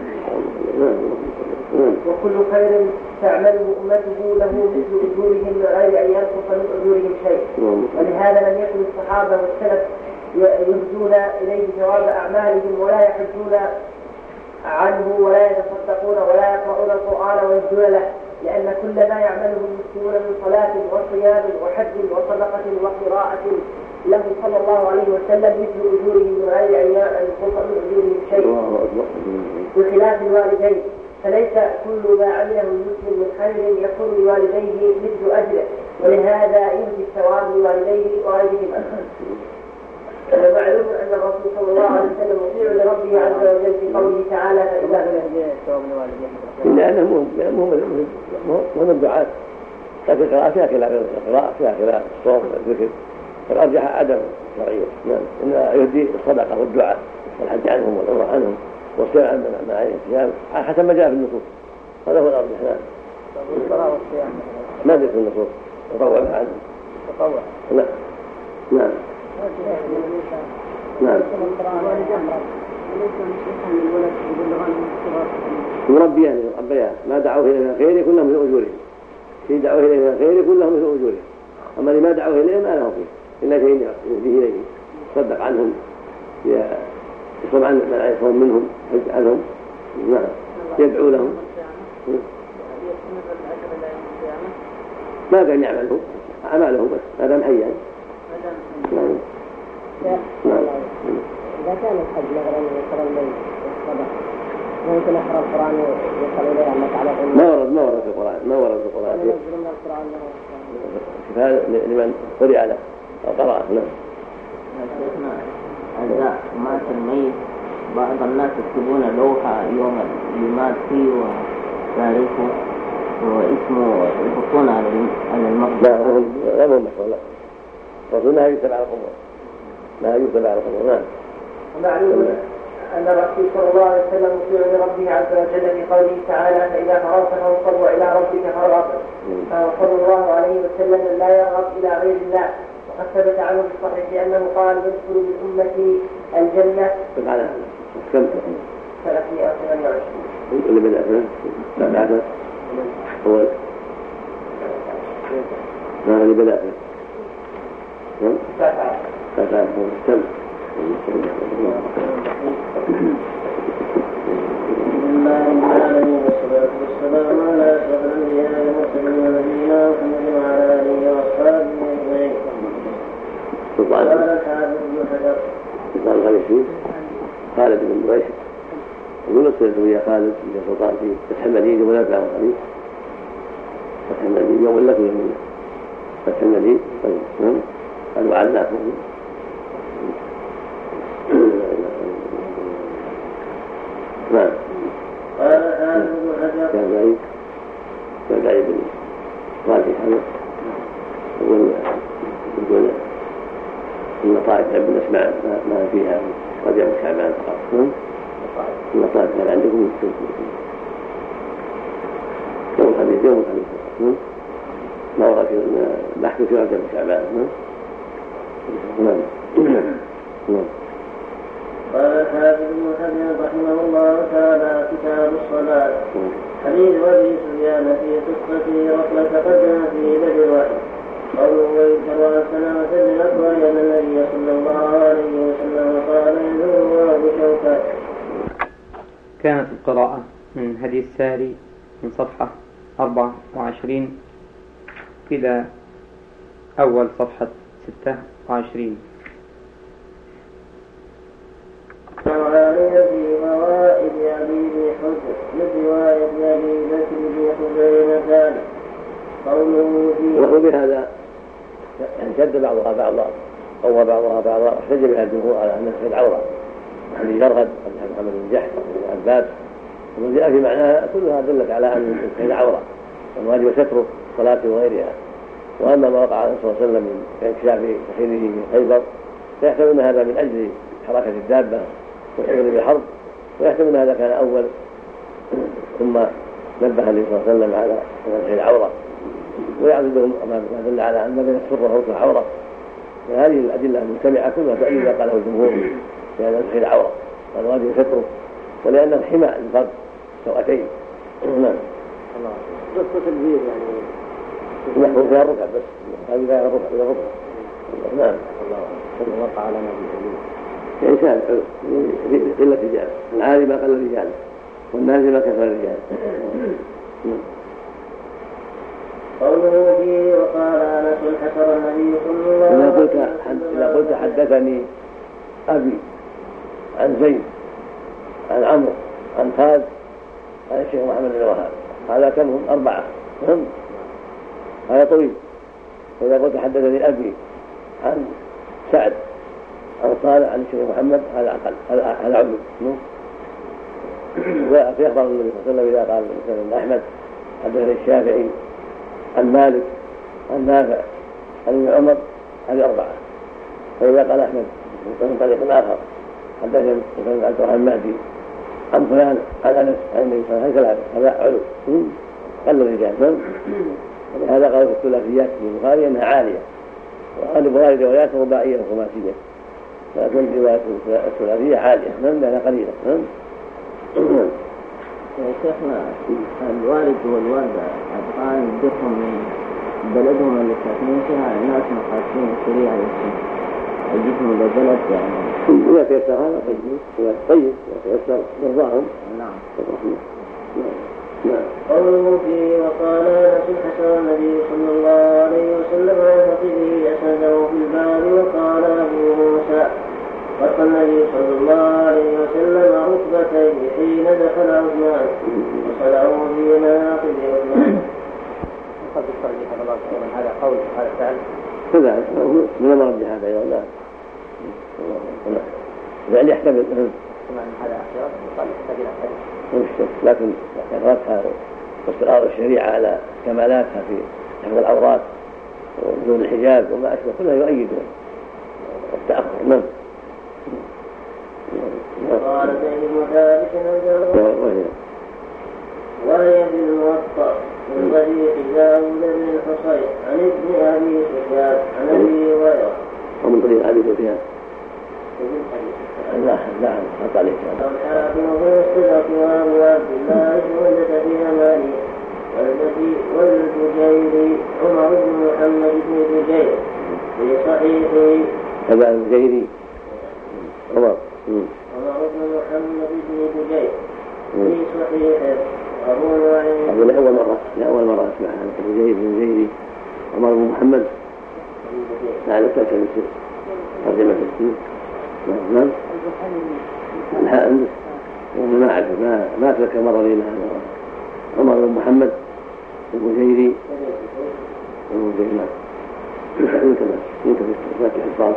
وكل خير تعمله أمته له مثل أجورهم من غير أن ينقص من أجورهم شيء. ولهذا لم يكن الصحابة والسلف يهدون إليه ثواب أعمالهم ولا يحجون عنه ولا يتصدقون ولا يقرؤون القرآن ويهدون له، لأن كل ما يعمله المسلمون من صلاة وصيام وحج وصدقة وقراءة له صلى الله عليه وسلم مثل أجورهم من غير أن ينقص من أجورهم شيء بخلاف الوالدين، فليس كل ما عمله المسلم من خير يكون لوالديه مثل أجره، ولهذا يهدي الثواب لوالديه وغيرهما. ومعلوم أن الرسول صلى الله عليه وسلم مطيع لربه عز وجل في قوله تعالى فإذا بلغ الثواب لوالديه لأنه مهم الدعاء، لكن القراءة فيها خلاف، القراءة فيها خلاف الصوم والذكر، فالأرجح عدم شرعية. نعم، إن يهدي الصدقة والدعاء والحج عنهم والعمرة عنهم والصيام مع الصيام حسب ما جاء في النصوص، هذا هو الأرجح. نعم. الصلاة والصيام ما ذكر النصوص تطوع عنهم. تطوع. نعم. نعم. نعم. مربيان يربيان ما دعوه إليه من الخير يكون لهم مثل أجورهم، في دعوه إليه من الخير يكون لهم مثل أجورهم، أما لما دعوه إليه ما لهم فيه إلا شيء يهديه إليه، يصدق عنهم، يصوم عن من يصوم منهم، يحج عنهم، نعم، يدعو لهم. ما كان يعمله أعماله بس هذا محيان. نعم. نعم. إذا كان الحج مثلا يقرأ الليل والصدق ممكن أقرأ القرآن يصل إليه أنك على ما ورد ما ورد في القرآن ما ورد في القرآن وننزل من القرآن هذا لمن قرئ على القراءة. نعم. هذا مات الميت بعض الناس يكتبون لوحة يوم المات فيه وتاريخه واسمه يحطون على المقبرة. لا لا مو مشروع، لا الرسول لا يكتب على القبور، لا يكتب على القبور. نعم. ومعلوم أن الرسول صلى الله عليه وسلم مطيع لربه عز وجل في قوله تعالى فإذا فرغت فانصب وإلى ربك فارغب، فصلى الله عليه وسلم لا يرغب إلى غير الله، وقد ثبت عنه في الصحيح أنه قال يدخل من أمتي الجنة على كم ثلاثمائة وثمانية وعشرين اللي بدأ بعد هو ما اللي بدأ كم ثلاثة كم والصلاة والسلام على أشرف الأنبياء والمرسلين نبينا محمد وعلى آله وأصحابه أجمعين. قال الحافظ ابن حجر سلطان الخميسي خالد بن دريش يقول السيد ويا خالد بن سلطان في فتح المدينة ولا في الخميس فتح المدينة يوم لكم يوم فتح المدينة. طيب قال وعدناكم نعم. قال الحافظ ابن حجر كان بعيد كان بعيد قال في حمد يقول يقول إن طائف ابن أسماء ما فيها رجع شعبان فقط. إن طائف كان عندكم يوم الخميس يوم الخميس ما ورد نحكي في رجع شعبان. نعم. نعم. قال الحافظ ابن حجر رحمه الله تعالى كتاب الصلاة. حديث أبي سفيان في قصة رحلة تقدم في بدر الوحي قوله ويذكر عن سلامة الأكبر أن النبي صلى الله عليه وسلم قال يدعو بشوكة. كانت القراءة من هدي الساري من صفحة أربعة وعشرين إلى أول صفحة ستة وعشرين. وعلي في موائد أبي حجر من رواية أبي بكر بن حجر قوله فيه. وقل بهذا يعني شد بعضها بعضا قوى بعضها بعضا احتج بها الجمهور على أنها في العورة حديث يرغد عن محمد بن جحش بن عباس ومن جاء في معناها كلها دلت على أن في العورة والواجب ستره صلاته وغيرها. وأما ما وقع عليه الصلاة والسلام من انكشاف دخيله من خيبر فيحتمل هذا من أجل حركة الدابة والحفظ بالحرب، ويحتمل هذا كان أول ثم نبه النبي صلى الله عليه وسلم على فتح العورة ويعذبهم ما دل على أن بين السر وفرق العورة. وهذه الأدلة المجتمعة كلها تؤيد ما قاله الجمهور في هذا فتح العورة والواجب ستره ولأن الحمى للفرد سوأتين. نعم. قصة البير يعني يحفظ فيها الركع بس هذه فيها الركع إلى الركع. نعم. الله وقع على نبي إنسان قلة رجال العالي ما قل رجاله والنازل ما كثر رجاله. قوله فيه وقال أنس حسر النبي صلى الله عليه وسلم. إذا قلت حدثني أبي عن زيد عن عمرو عن خالد عن الشيخ محمد بن الوهاب هذا كم هم؟ أربعة هم؟ هذا طويل. إذا قلت حدثني أبي عن سعد عن صالح عن الشيخ محمد هذا أقل، هذا عمرو. وفي أخبار النبي صلى الله عليه وسلم إذا قال مثلا أحمد حدثني الشافعي عن مالك عن نافع عن ابن عمر هذه أربعة. فإذا قال أحمد من طريق آخر حدثني مثلا عبد الرحمن المهدي عن فلان عن أنس عن النبي صلى الله عليه وسلم هذا علو قل الرجال. هذا قال في الثلاثيات في البخاري أنها عالية، وقال البخاري رواياته رباعية وخماسية، فأكون رواية الثلاثية عالية لأنها قليلة. يا شيخنا الوالد والوالدة أبغان يدرهم من بلدهم اللي ساكنين فيها الناس مخالفين الشريعة والسنة يجيبهم إلى بلد يعني إذا تيسر هذا طيب طيب يتيسر مرضاهم. نعم. نعم. قوله فيه وقال أنس حسر النبي صلى الله عليه وسلم عن خطيبه أسنده في الباب. وقال أبو موسى وقال النبي صلى الله عليه وسلم ركبتين حين دخل عثمان وصلاه في مناقب عثمان. قد الترجيح صلى الله عليه وسلم هذا قول هذا فعل كذا من المرجح هذا أيضا. لا يعني يحتمل هذا اعتراض وقال يحتاج إلى حديث، لكن اعتراضها واستقرار الشريعة على كمالاتها في حفظ العورات ونزول الحجاب وما أشبه كلها يؤيد التأخر. نعم. قال زيد بن ثابت وهي في الموطأ من طريق داود بن الحصين عن ابن أبي سفيان عن أبي هريرة ومن طريق أبي سفيان لا لا حط عليه الحاكم في الصدق وأبو عبد الله وجد في أماني والبجيري عمر بن محمد بن بجير في صحيحه هذا البجيري عمر عمر بن محمد بن بجير في صحيحه أبو نعيم. أقول أول مرة لأول مرة أسمع عن البجيري بن بجيري عمر بن محمد لا لا تأكل مثل ترجمة السنة. نعم. الحق أنا ما أعرف ما ما أتذكر مرة لي هذا عمر بن محمد البجيري البجيري. نعم. يمكن يمكن فاتح الفاظ.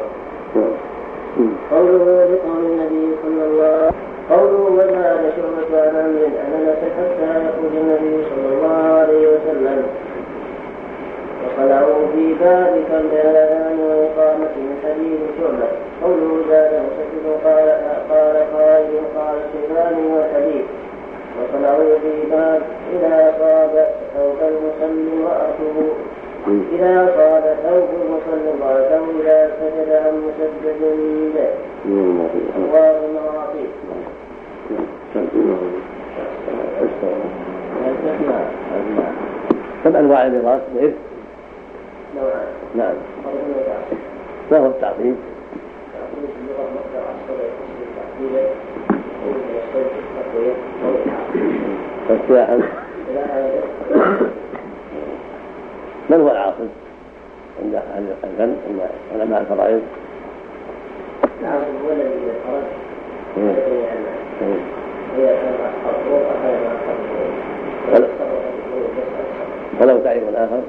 قوله لقول النبي صلى الله عليه وسلم قوله وزاد شعبة عن أمر أنس حتى يخرج النبي صلى الله عليه وسلم وصلاه في باب كالبيان وإقامة من حديث شعبة. قوله زاد مسدد قال قال قائل قال الشيباني والحديث وصلاه في باب إذا صاب ثوب المصلي رأسه إذا صاد ثوب المصلي رأسه إذا سجد عن مسدد به أنوار المراقيب. كم أنواع الميراث؟ إيه؟ نوعان. نعم. ما هو التعظيم؟ فالسلاحا من هو العاصم عند أهل الفن عند علماء الفرائض؟ العاصم هو الذي إذا خرج يدري عنه وإذا كان أصحابه أخذ ما أصحابه ولو تعرف الآخر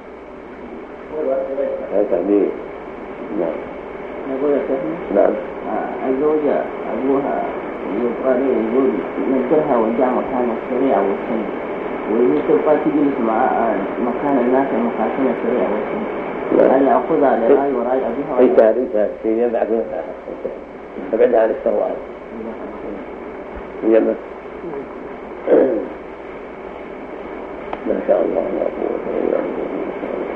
التعبير. نعم. نقول يا شيخنا نعم. الزوجة أبوها يقول يقول نذكرها ودع مكان الشريعة والسنة وإذا تبقى تجلس مع مكان الناس المخالفين الشريعة والسنة هل أخذها لرأي ورأي أبيها؟ أي تعرف أنت في ينبعك من تبعدها عن الشروات ينبعك. ما شاء الله لا قوة إلا بالله.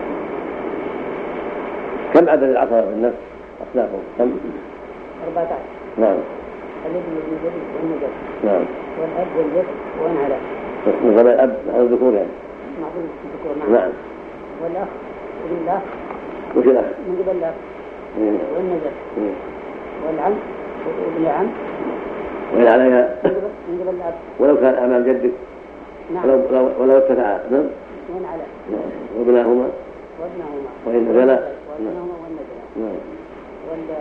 كم عدد العصبة في النفس أصنافهم كم؟ أربعة عشر. نعم. الابن والجد والنجد. نعم. والأب والجد والنعلة. من قبل الأب هذا الذكور يعني. معقول الذكور. نعم. نعم. والأخ ابن الأخ. وش الأخ؟ من قبل الأخ. والنجد. والعم وابن العم. وإن عليها من قبل الأب. ولو كان أمام جدك. نعم. ولو ولو ولو اتبع. نعم. من على وابناهما وابنهما وإن نزلا وابنهما والنزلا نعم وال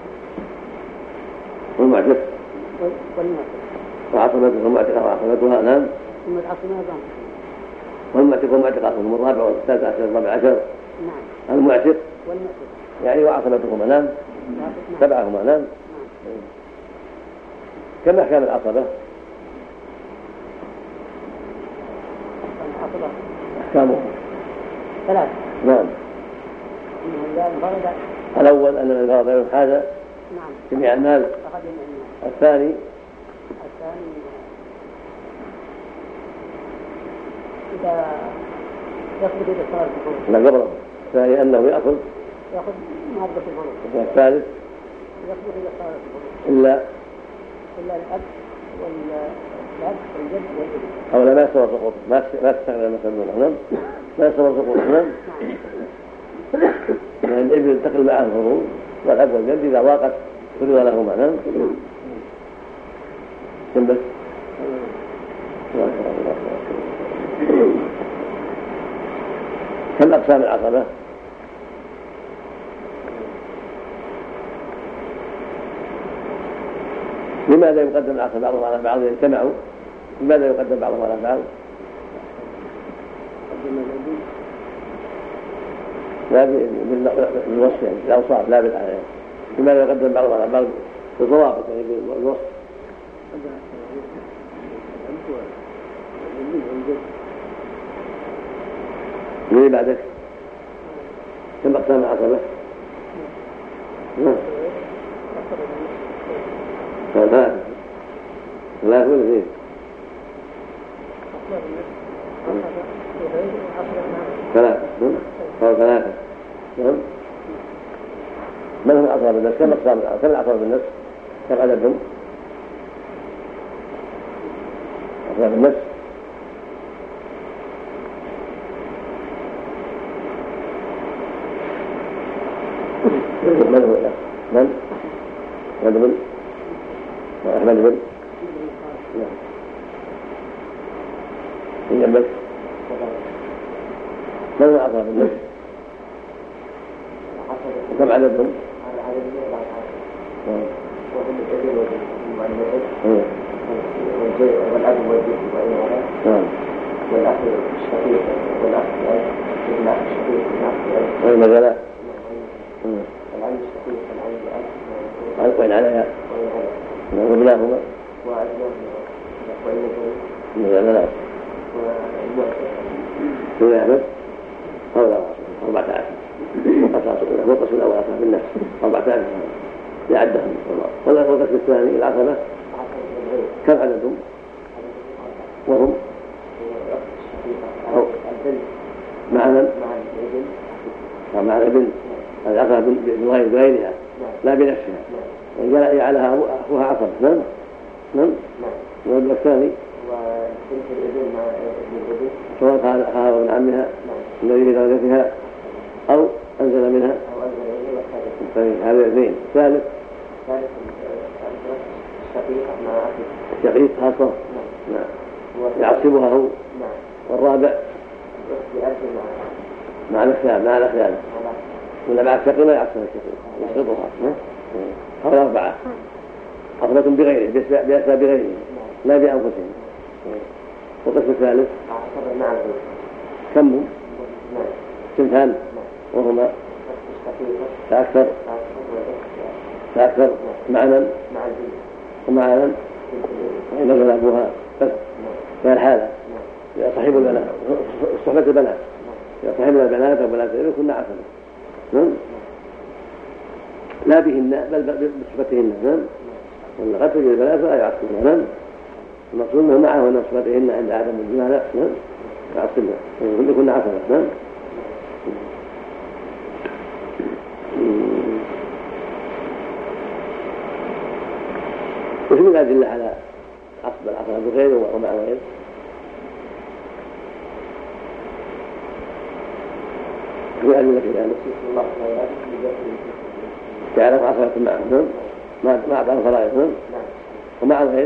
والمعتق والمعتق وعصبته ومعتقها وعصبتها نعم ثم العصمة ضم والمعتق والمعتقاتهم الرابع والثالث عشر الرابع عشر نعم المعتق والمعتق يعني وعصبتهما نعم سبعهما نعم كم أحكام العصبة؟ أحكامه ثلاث نعم إذا الأول أن من فرض غير هذا نعم جميع المال. أخذ المال. الثاني الثاني إذا يخرج إلى صلاة الفروض. لا قبله. الثاني أنه يأخذ يأخذ مادة الفروض. الثالث يخرج إلى صلاة الفروض. إلا إلا الأب والأب والجد والابن. أو لا ما يستوى سقوطه ما ما تستغل مثلا نعم ما يستوى سقوطه نعم يعني الابن ينتقل معه الفروض والأب والجد إذا ضاقت فرض لهما نعم كم بس كم أقسام العصبة؟ لماذا يقدم العصبة بعضهم على بعض اجتمعوا؟ لماذا يقدم بعضهم على بعض؟ لا بالوصف يعني بالأوصاف لا بالآيات. لماذا يقدم بعضهم على بعض بالضوابط يعني بالوصف؟ من بعدك كم أقسام العصبة؟ ثلاثة ثلاثة ولا اثنين؟ ثلاثة أو ثلاثة نعم. من هم العصبة بالنفس؟ كم أقسام كم العصبة بالنفس؟ كم عددهم؟ عصبة بالنفس من هو الأخ؟ من؟ أحمد بن أحمد بن نعم من جنبك؟ من هو العصبة بالنفس؟ كم عددهم؟ وهم الابن والابن والأب والجد والولد والأخ الشقيق والأخ والأخ الشقيق والأخ والمجالات والعم الشقيق والعم الأب وإن عليها وابناهما وأبناهما والمجالات والمعتق أحمد هؤلاء أربعة عشر والقسم الأول عشر بالنفس أربعة عشر يعدهم والقسم الثاني العصبة كم عددهم؟ وهم مع من؟ مع الابن العصبة بغيرها لا بنفسها وإن جعلها أخوها عصبة نعم نعم والابن الثاني وبنت الابن مع ابن الابن سواء كان أخاها وابن عمها الذي في درجتها أو أنزل منها أو أنزل منها هذا الاثنين. الثالث ثالث الشقيق مع أخي الشقيق خاصة نعم يعصبها هو نعم. والرابع مع الأخيان مع الأخيان ولا مع الشقيق لا يعصب الشقيق يسقطها هؤلاء أربعة عصبة بغيره بأسباب بغيره لا بأنفسهم. والقسم الثالث كم هم؟ سنتان وهما فأكثر فأكثر مع من؟ ومع من؟ وإن نزل أبوها بس في الحالة صاحب البنات صحبة البنات صاحبنا البنات وبنات الابن كنا عصبة نعم لا بهن بل بصحبتهن نعم ولا قد تجد البنات ولا يعصبن نعم المقصود انه معه ان صحبتهن عند عدم الجمال نعم يعصبن كنا كنا عصبة نعم. وش من الأدلة على عصب العصبة بغير ومع غير؟ في أدلة في ذلك تعرف عصبة معه ما ما أعطاه فرائض ومع الغير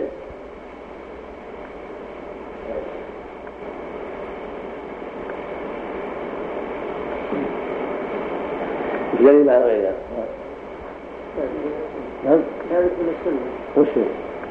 جريمة على غيرها. نعم. هذا من السنة. وش هو؟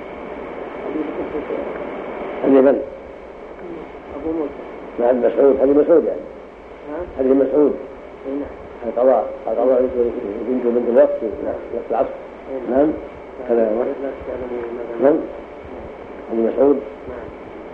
هذه من؟ أبو موسى. مع المسعود، هذه مسعود يعني. هذه مسعود. نعم. القضاء القضاء بنت بنت الوقت وقت العصر. نعم. كذا. نعم. هذه مسعود. نعم.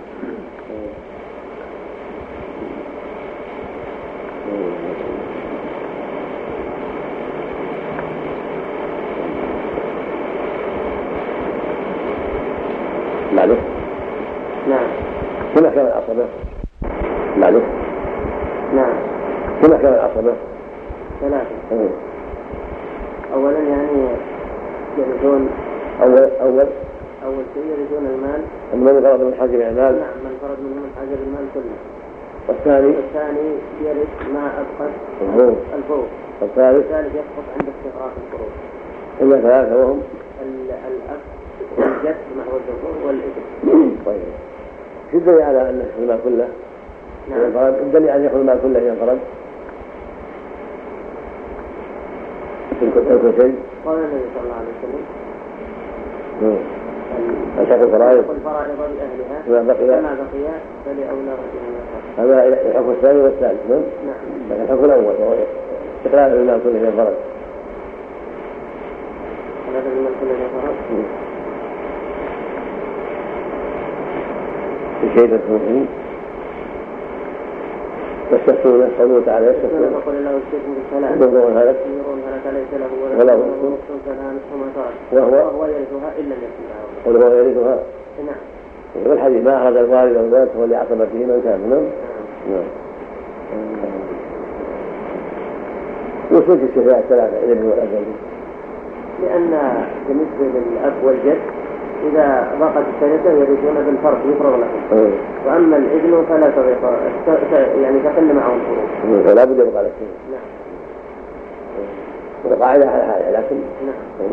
معلوم. نعم. كما كان العصبة. معلوم. نعم. كما كان العصبة. ثلاثة. أولا يعني يرثون أول أول أول شيء يرثون المال. من فرض من حاجب المال. نعم من فرض من حاجب المال كله. والثاني والثاني يرث ما أبقى الفروض. الفروض. والثالث والثالث يسقط عند استغراق الفروض. إلا ثلاثة وهم الأب والجد محو الذكور والابن. طيب. شو الدليل على أن يأخذ المال كله؟ نعم. الدليل الدليل على أن يأخذ المال كله إذا انفرد. تلك شيء. قال النبي صلى الله عليه وسلم. الحق الفرائض. الفرائض بأهلها. ما بقي. ما بقي فلأولى رجل يفرد. هذا الحكم الثاني والثالث. نعم. نعم. الحكم الأول وهو استقلال المال كله إذا انفرد. هذا المال كله إذا انفرد. في شيء تسمعين. يستفتون قوله تعالى يستفتون. يقول الله يستفتون بالثلاث. ينظرون هلك. ينظرون هلك ليس له ولا هو هو. فلها نصف ما ترك. وهو وهو يرثها إن لم يكن له. قل هو يرثها. نعم. والحديث ما أخذ الوالد والولد هو لعصبته من كان. نعم. نعم. وش الشفاعة الثلاثة إذا هو الأب؟ لأن بالنسبة للأب والجد إذا ضاقت الشركة يرثون بالفرض يفرض لهم. وأما الابن فلا تضيق يعني تقل معهم الفروض. فلا بد يبقى لك. نعم. والقاعدة على هذا لكن. نعم.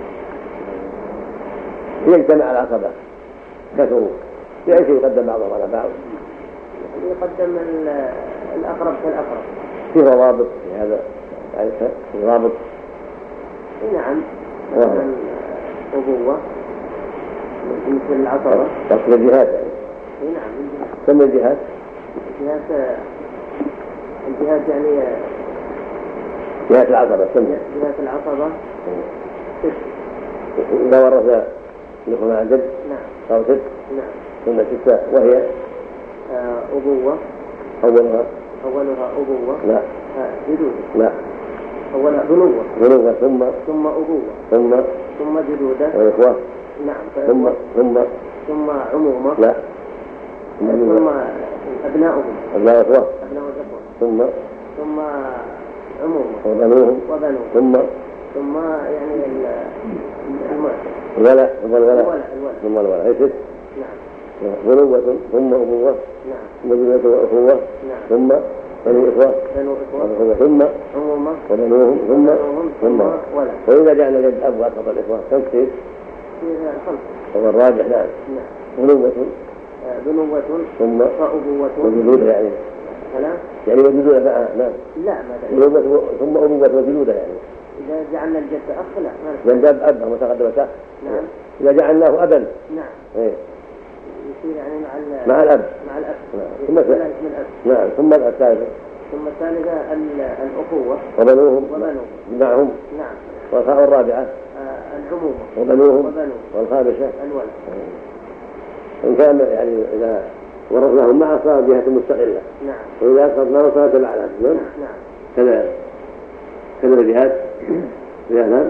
إذا اجتمع العصبة كثروا بأي شيء يقدم بعضهم على بعض. يقدم الأقرب كالأقرب. في ضوابط في هذا في ضوابط. نعم. مثلا أبوة مثل العصبة. تصل الجهات يعني. نعم. كم الجهات؟ جهات الجهات يعني جهات العصبة كم؟ جهات العصبة ست. إذا ورث لكم مع الجد. نعم. صار ست. نعم. ثم ستة وهي أبوة. أولها. أولها أبوة. لا. جدودة. لا. أولها بنوة. بنوة ثم. ثم أبوة. ثم. ثم جدودة. وإخوة. نعم. ثم. ثم. ثم عمومة. لا. ثم أبناؤهم. أبناء إخوة. أبناء الإخوة. ثم. ثم عمومة. وبنوهم. وبنوهم. ثم. ثم يعني المعتق. الولاء. ثم الولاء. الولاء. ثم الولاء. أي ست. نعم. بنوة ثم أبوة. نعم. ثم جدة وأخوة. نعم. ثم بنو إخوة. بنو إخوة. ثم عمومة. وبنوهم ثم ثم ولا. وإذا جعلنا الجد أب وأسقط الإخوة كم تصير؟ خمسة. هو الراجح نعم. نعم. بنوة. بنوة. ثم وأبوة. وجدودة يعني. ثلاث. يعني وجدودة معها نعم. لا ما بنوة ثم أبوة وجدودة يعني. إذا جعلنا الجد أخ لا ما. جد أب أب هم تقدم أخ. نعم. إذا جعلناه أبا. نعم. إيه. يصير يعني مع ال. مع الأب. مع الأب. نعم. ثم اسم الأب. نعم. ثم الثالثة. ثم الثالثة الأخوة. وبنوهم. وبنوهم. معهم. نعم. والرابعة. العمومة. وبنوهم. وبنوهم. والخامسة. الولد. إن كان يعني إذا ورثناهم معه صار جهة مستقلة. نعم. وإذا أسقطناه صار تبع له. نعم. نعم. كذا كذا الجهات. إذا نعم.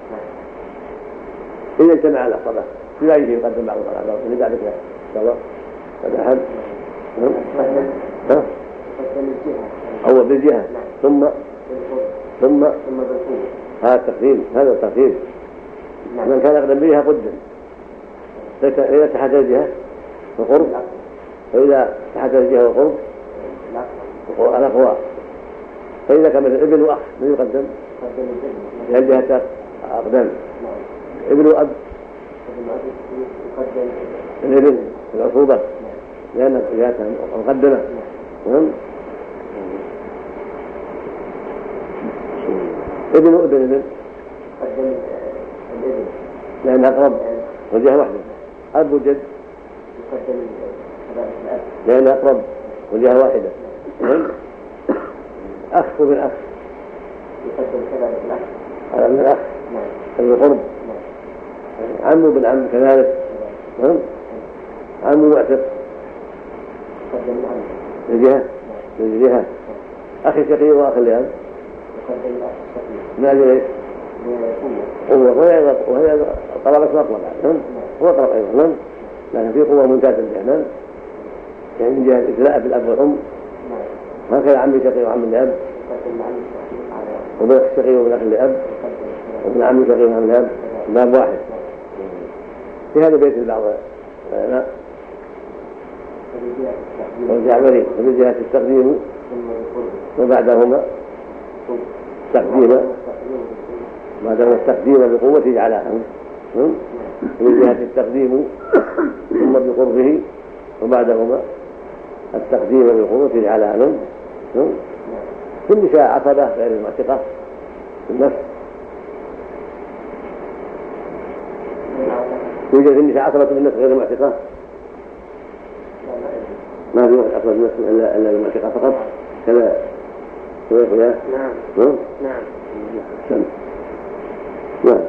إذا اجتمع العصبة لا يجي يقدم بعضهم على بعض. اللي بعد كذا إن شاء الله. هذا أحد. ها؟ أول بالجهة. ثم. ثم. ثم بالقوة. هذا التقديم هذا التقديم. من كان أقدم بها قدم. إذا تحت الجهة وقرب. فإذا تحت الجهة وقرب الأقوى. فإذا كان مثل ابن وأخ من يقدم؟ إلى الجهة أقدم. ابن وأب. الابن في العصوبة لأن جهتها مقدمة. نعم. ابن وابن ابن قدم الابن لأن أقرب وجهة واحدة. أب وجد يقدم كذلك الأب لأن أقرب وجهة واحدة. أخ وابن أخ يقدم كذلك الأخ على ابن الأخ القرب. عم وابن عم كذلك. عم معتق يقدم العم للجهة للجهة. أخي شقيق وأخ لأب يقدم الأخ الشقيق من أجل إيش؟ قوة وهي وهي طلبة مطلقة. هو طلب أيضا لكن في قوة ممتازة للجهة يعني من جهة الإجلاء بالأب والأم. هكذا عمي شقيق وعم الأب وابن أخ شقيق وابن أخ الأب وابن عمي شقيق وعم الأب باب واحد. في هذا البيت بعض العلماء والجعبري وفي جهة التقديم وبعدهما تقديما بعدهما التقديم بقوة جعلها من جهة التقديم ثم بقربه وبعدهما التقديم بقوة جعلها في النساء عصبة غير المعتقة في النفس. يوجد في النساء عصبة في النفس غير المعتقة ما في عصبة النفس إلا المعتقة فقط كذا يقول يا نعم نعم نعم نعم نعم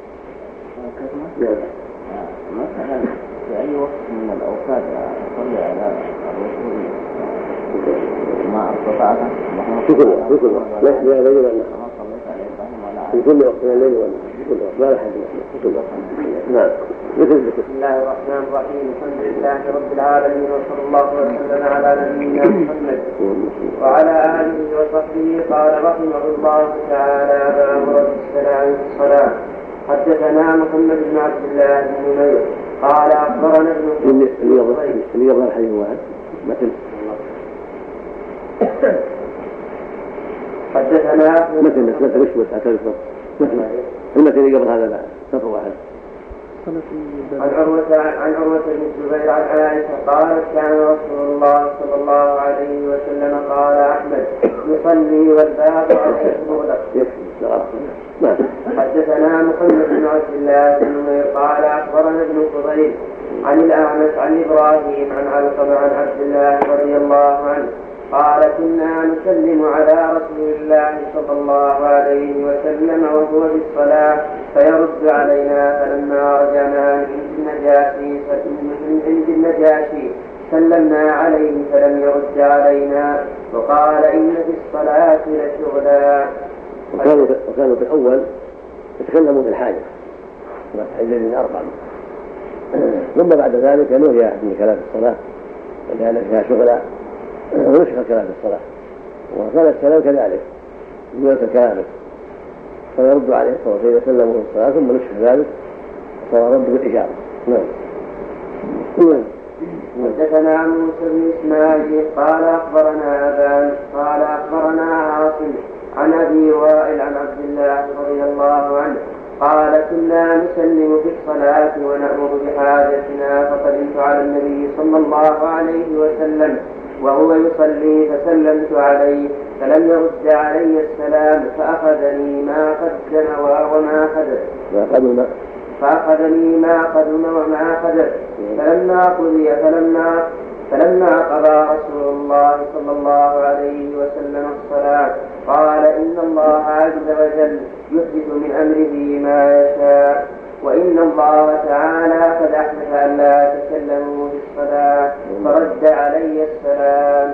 مثلا في أي وقت من الأوقات أصلي على الرسول ما استطعت في كل وقت في كل وقت لا لا لا لا في كل وقت من الليل والنهار في كل وقت لا أحد في كل وقت. نعم. بسم الله الرحمن الرحيم الحمد لله رب العالمين وصلى الله وسلم على نبينا محمد وعلى آله وصحبه. قال رحمه الله تعالى باب رد السلام في الصلاة. حدثنا محمد بن عبد الله بن نمير قال أخبرنا ابن اللي يظهر الحديث واحد مثل حدثنا مثل مثل مش بس أكثر مثل المثل اللي قبل هذا لا سطر واحد. عن عروة عن عروة بن الزبير عن عائشة قالت كان رسول الله صلى الله عليه وسلم قال أحمد يصلي والباب عليه مغلق. حدثنا محمد بن عبد الله بن نمير قال أخبرنا ابن فضيل عن الأعمش عن إبراهيم عن علقمة عن عبد الله رضي الله عنه قال كنا نسلم على رسول الله صلى الله عليه وسلم وهو بالصلاة فيرد علينا فلما رجعنا من النجاشي من عند النجاشي سلمنا عليه فلم يرد علينا وقال إن في الصلاة لشغلا. وكانوا وكانوا في الأول يتكلمون بالحاجة الذين أربع ثم بعد ذلك نهي عن كلام الصلاة لأن فيها شغلا ونشخ الكلام في الصلاة وكان الكلام كذلك من كلامه فيرد عليه صلى الله عليه وسلم في الصلاة ثم نشخ ذلك صار رد بالإشارة. نعم. حدثنا موسى بن إسماعيل قال أخبرنا أبان قال أخبرنا عاصم عن أبي وائل عن عبد الله رضي الله عنه قال كنا نسلم في الصلاة ونأمر بحاجتنا فقدمت على النبي صلى الله عليه وسلم وهو يصلي فسلمت عليه فلم يرد علي السلام فأخذني ما قدم وما حدث فأخذني ما قدم وما حدث فلما قضي فلما فلما قضى رسول الله صلى الله عليه وسلم الصلاة قال إن الله عز وجل يحدث من أمره ما يشاء وإن الله تعالى قد أحدث أن لا تكلموا بالصلاة فرد علي السلام.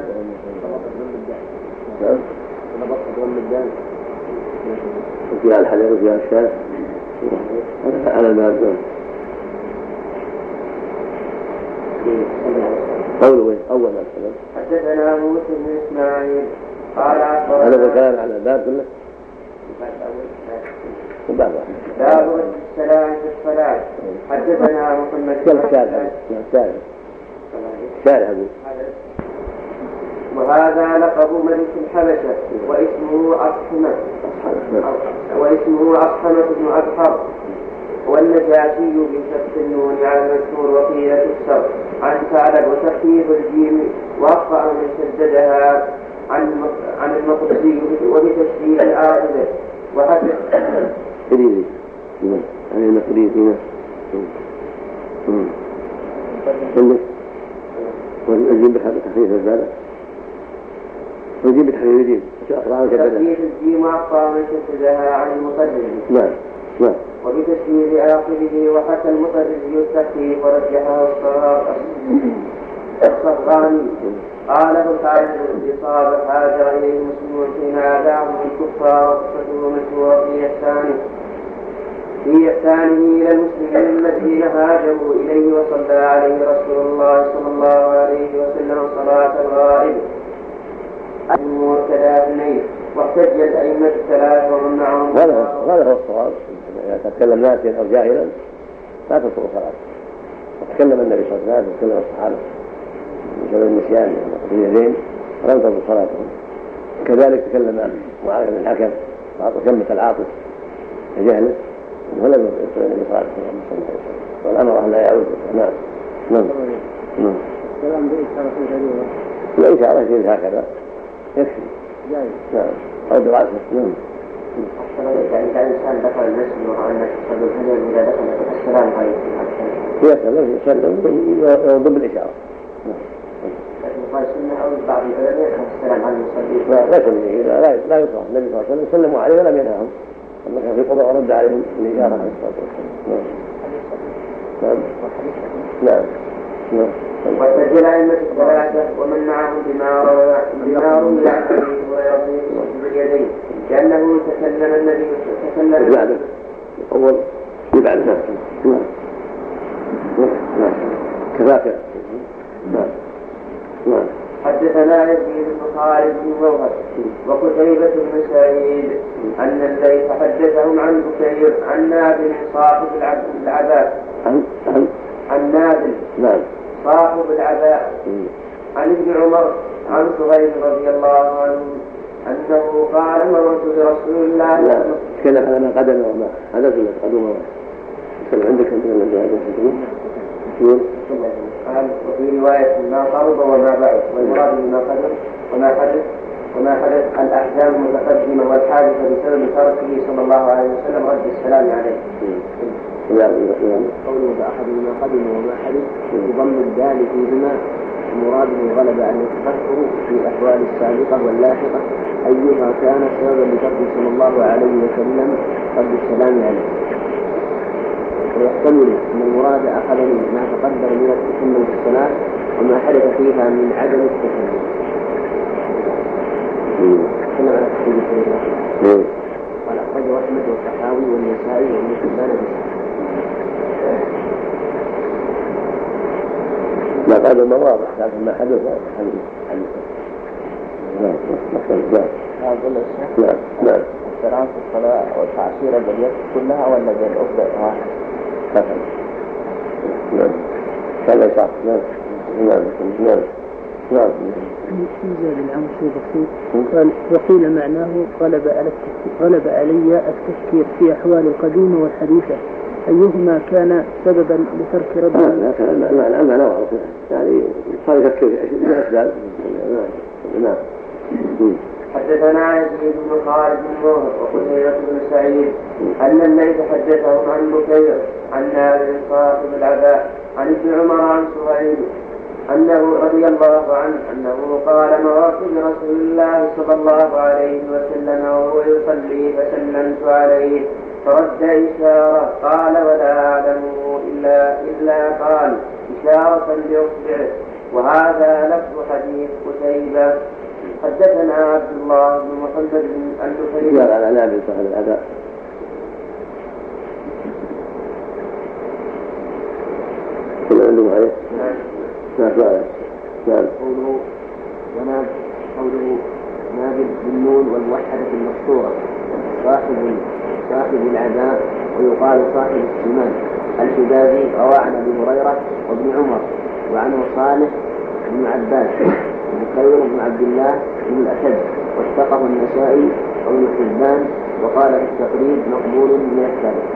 وفيها الحلال وفيها الشاذ على الباب. قوله أول ما السلام. حدثنا موسى بن إسماعيل قال هذا كلام على الباب كله. باب باب رد السلام في الصلاة. حدثنا محمد بن شارع شارع شارع وهذا لقب ملك الحبشة واسمه أصحمة واسمه أصحمة بن أبحر والنجاشي بفتح النون على المشهور وقيل تكسر عن ثعلب وتخفيف الجيم وأخطأ من شددها عن عن المقدسي وبتشديد الآخذة وحدث تريد يعني أنا تريد هنا عندك والجيم بتحريف البالغ والجيم بتحريف الجيم تحريف الجيم أخطأ من شددها عن المقرر. نعم نعم. وبتشديد آخره وحتى المقرر التخفيف ورجحه الصفغاني. قال تعالى الإصابة هاجر إليه المسلمون حين عاداهم الكفار وقصته مشهورة في إحسانه في إحسانه إلى المسلمين الذين هاجروا إليه وصلى عليه رسول الله صلى الله عليه وسلم صلاة الغائب وكذا الليل. واحتج الأئمة الثلاثة ومن معهم هذا هذا هو الصواب. إذا تتكلم ناسيا أو جاهلا لا تبطل صلاته. وتكلم النبي صلى الله عليه وسلم وتكلم الصحابة بسبب النسيان في اليدين فلم تبطل صلاتهم. كذلك تكلم معاذ بن الحكم وكلمة العاطف كجهله ولم يبطل النبي صلى الله عليه وسلم والأمر أن لا يعود. نعم نعم نعم. كلام بإشارة غريبة. لا إشارة يجب هكذا يكفي. جاي. نعم. أو دراسة. نعم. يعني كان الإنسان دخل المسجد ورأى الناس يصلون هل إذا دخل السلام عليكم يسلم يسلم يضم الإشارة. لكن قال سنة أو بعض العلماء السلام على المصلين. لا لا شيء لا لا يكره. النبي صلى الله عليه وسلم سلموا عليه ولم ينههم. أما كان في قضاء ورد عليهم الإشارة عليه الصلاة والسلام. نعم. نعم. نعم. واحتج الأئمة الثلاثة ومن معهم بما روى بما روي عن أبي هريرة في اليدين لأنه تكلم النبي تكلم بعده أول يبعد نفسه. نعم. نعم. كذاك. نعم. نعم. حدثنا يزيد بن خالد بن موهب وقتيبة بن سعيد أن الليث حدثهم عن بكير عن نادل صاحب العباء عن عن عن نادل نعم صاحب العباء عن ابن عمر عن سهيل رضي الله عنه أنه قال مررت برسول الله. لا تكلم على ما قدم وما حدث ولا قدم تكلم عندك أنت من الجهاد شو قال وفي رواية ما قرب وما بعد والمراد بما قدم وما حدث وما حدث الأحزاب المتقدمة والحادثة بسبب تركه صلى الله عليه وسلم رد السلام عليه. قوله فأحد ما قدم وما حدث بضم الدال فيهما مراده غلب أن يتفكه في الأحوال السابقة واللاحقة أيها كان سببا لتركه صلى الله عليه وسلم رد السلام عليه. ويحتمل أن المراد أخذ ما تقدم من التكلم في الصلاة وما حدث فيها من عدم التكلم. كما على التكلم في الصلاة قال أخرجه أحمد والطحاوي والنسائي وابن حبان ما قال ما واضح لكن ما حدث حدث حدث. نعم نعم نعم نعم. السلام في الصلاة والتعشير باليد كلها ولا بالأصبع واحد؟ نعم كان يصح. نعم نعم نعم نعم. في زاد العام شيء بسيط قال وقيل معناه غلب على غلب علي التفكير في أحوال القديمة والحديثة أيهما كان سببا لترك ربه. لا لا المعنى واضح يعني صار يفكر في الأسباب. نعم. حدثنا يزيد بن خالد بن موهب وقتيبة بن سعيد أن الليث حدثهم عن بكير عن نادل صاحب العباء عن ابن عمر عن سهيل أنه رضي الله عنه أنه قال مررت برسول الله صلى الله عليه وسلم وهو يصلي فسلمت عليه فرد إشارة قال ولا أعلمه إلا, إلا قال إشارة بإصبعه. وهذا لفظ حديث قتيبة. حدثنا عبد الله بن محمد بن النفيل قال على نادل صاحب العباء كل عندهم عليه. نعم نعم. قوله وناب قوله نابل بالنون والموحدة المشهورة صاحب صاحب العباء ويقال صاحب السمان الحجازي روى عن أبي هريرة وابن عمر وعنه صالح بن عباس وبكير بن عبد الله بن الأشد واشتقه النسائي وابن حبان وقال في التقريب مقبول من الثالث.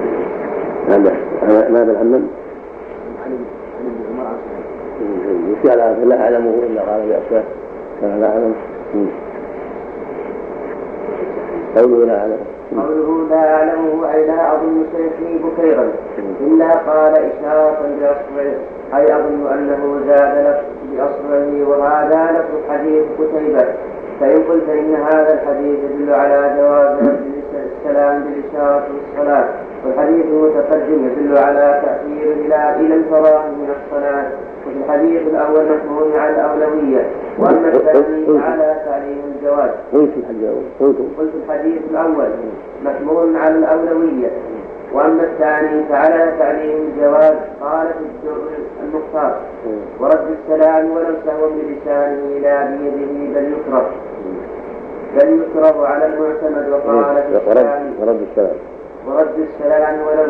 هذا هذا العمل عن ابن عمر عن يسأل لا أعلمه إلا قال بأسفه كان لا أعلم قوله لا أعلم قوله لا أعلمه أي لا أظن سيفني بكيرا إلا قال إشارة بأصبعه أي أظن أنه زاد بأصبعه وهذا لفظ حديث قتيبة. فإن قلت إن هذا الحديث يدل على جواز السلام بالإشارة والصلاة والحديث المتقدم يدل على تأثير إلى الفراغ من الصلاة وفي الحديث الأول محمول على الأولوية وأما الثاني على تعليم الجواز. قلت الحديث الأول محمول على الأولوية وأما الثاني فعلى تعليم الجواز. قال في الدر المختار ورد السلام ولو سهوا بلسانه لا بيده بل يكره بل يكره على المعتمد. وقال في السلام ورد السلام ورد السلام ولو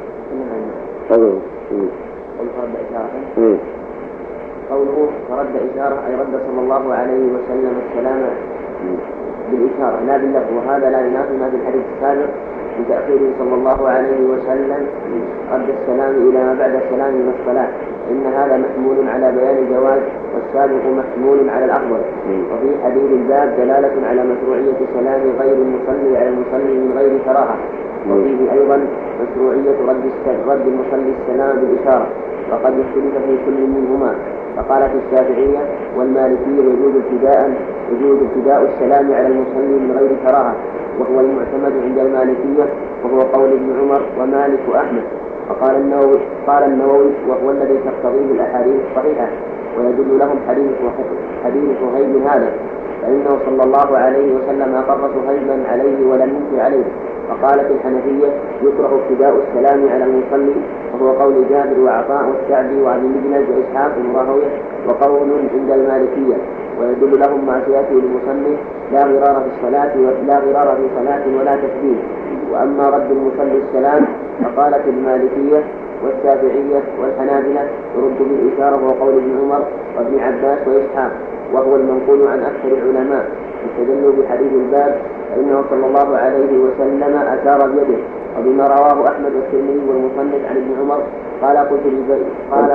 قوله فرد إشارة أي رد صلى الله عليه وسلم السلام بالإشارة لا باللفظ وهذا لا ينافي ما في الحديث السابق من تأخيره صلى الله عليه وسلم رد السلام إلى ما بعد السلام من الصلاة إن هذا محمول على بيان الجواز والسابق محمول على الأفضل. وفي حديث الباب دلالة على مشروعية سلام غير المصلي على المصلي من غير كراهة وفيه أيضا مشروعية رد رد المصلي السلام بالإشارة وقد يختلف في كل منهما. فقالت الشافعية والمالكية يجوز ابتداء يجوز ابتداء السلام على المصلي من غير كراهة وهو المعتمد عند المالكية وهو قول ابن عمر ومالك وأحمد. وقال النووي قال النووي وهو الذي تقتضيه الأحاديث الصحيحة ويدل لهم حديث حديث صهيب هذا فإنه صلى الله عليه وسلم أقر صهيبا عليه ولم ينكر عليه. فقالت الحنفية يكره ابتداء السلام على المصلي وهو قول جابر وعطاء والشعبي وابن مجلد وإسحاق بن راهويه وقول عند المالكية ويدل لهم ما سيأتي للمصلي لا غرار في الصلاة ولا غرار في صلاة ولا تكبير. وأما رد المصلي السلام فقالت المالكية والشافعية والحنابلة يرد بالإشارة وقول ابن عمر وابن عباس وإسحاق وهو المنقول عن أكثر العلماء استدلوا بحديث الباب فإنه صلى الله عليه وسلم أشار بيده. وبما رواه أحمد والترمذي والمصنف عن ابن عمر قال قلت للبيت قال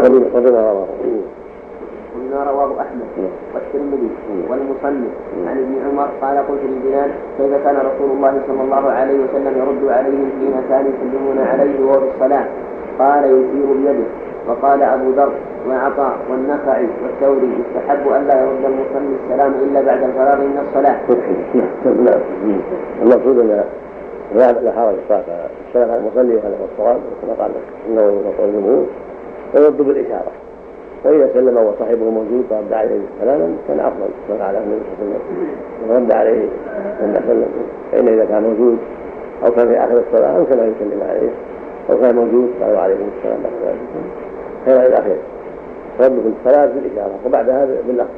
وبما رواه أحمد والترمذي والمصنف عن ابن عمر قال قلت للبلال كيف كان رسول الله صلى الله عليه وسلم يرد عليهم حين كانوا يسلمون عليه وهو في الصلاة قال يشير بيده. وقال أبو ذر وعطاء والنخعي والثوري يستحب أن لا يرد المصلي السلام إلا بعد الفراغ من الصلاة. نعم المقصود أن لا حرج السلام على المصلي هذا هو الصواب كما قال إنه يقول الجمهور ويرد بالإشارة فإذا سلم وصاحبه موجود فرد عليه سلاما كان أفضل كما قال النبي صلى الله عليه وسلم ورد عليه لما سلم فإن إذا كان موجود أو كان في آخر الصلاة أو كان يسلم عليه أو كان موجود قالوا عليه السلام بعد ذلك خير إلى آخره رد في الصلاة بالإشارة وبعدها باللفظ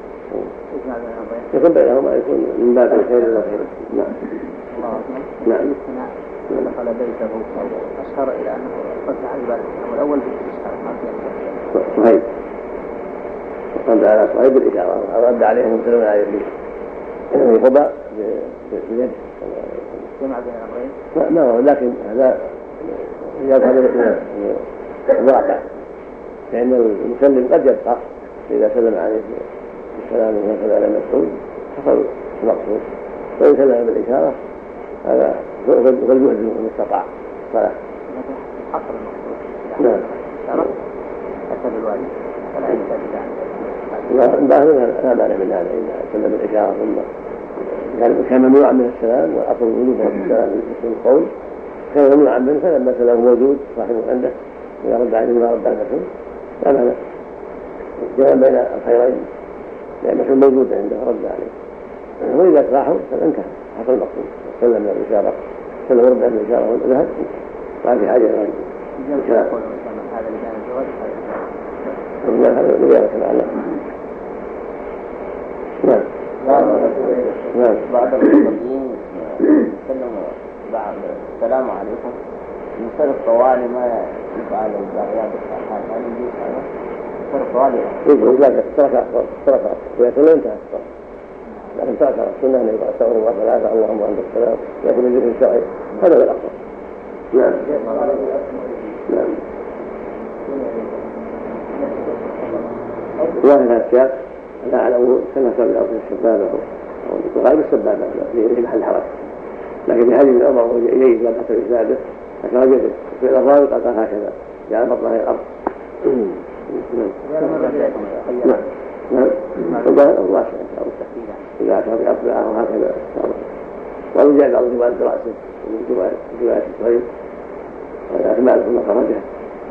يكون بينهما يكون من باب الخير إلى الخير. نعم نعم دخل بيته أشار إلى أنه قد فعل ذلك الأول بالإشارة صحيح رد على صحيح بالإشارة رد عليهم سلم عليه في قباء بيده جمع بين الأمرين ما هو لكن هذا يذهب الواقع لأن المسلم قد يبقى إذا سلم عليه السلام من على المسؤول حصل المقصود وإن سلم بالإشارة هذا هو الجهد المستطاع الصلاة. حصل المقصود نعم حسب الواجب فلا يحتاج لا لا مانع من هذا إذا سلم بالإشارة ثم كان ممنوعا من السلام والأصل وجوده السلام في القول كان ممنوعا منه فلما سلام موجود صاحبه عنده إذا رد عليه ما رد على المسؤول لا مانع جمع بين الخيرين لأن المسؤول موجود عنده رد عليه وإذا صاحوا فانتهى حصل المقصود سلم من الإشارة سلم رد على الإشارة والذهب ما في حاجة إلى هذا اللي كان الجواز هذا الرجال كما علم. نعم نعم بعد المصلين سلم بعد السلام عليكم يصير طوالي ما يفعل الزاويات الصحات هل يجوز هذا؟ يصير طوالي يجوز لكن ترك ترك ويصل انتهى لكن ترك السنة أن يبقى الثور وثلاثة اللهم عند السلام لكن الذكر الشرعي هذا هو الأفضل. نعم نعم واحد الأشياء لا أعلم كما كان في السبابة أو غالب السبابة في محل حركة لكن في حديث عمر وهو جيد لا بأس بإسناده أشار بيده في الأرض قال هكذا جعل بطنها هي الأرض. نعم نعم الله إذا أشار بأصبعه وهكذا ورجع بعض الروايات برأسه من رواية الصغير هذا أكمل ثم خرجها.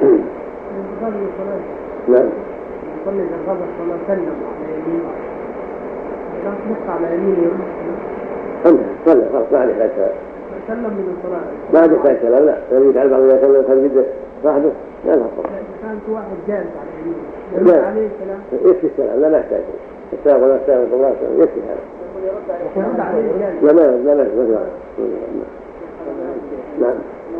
نعم يصلي إذا انقضى الصلاة سلم على يمينه لا تنقى على يمينه انت صلى خلاص ما عليه لا سلم من الصلاة ما عليه لا سلام لا الذي يفعل بعض الناس سلم خلف يده صاحبه لا لا فرق. كانت واحد جالس على يمينه لا عليه السلام يكفي السلام لا ما يحتاج السلام ولا السلام صلى الله عليه وسلم يكفي هذا لا ما لا ما ما نعم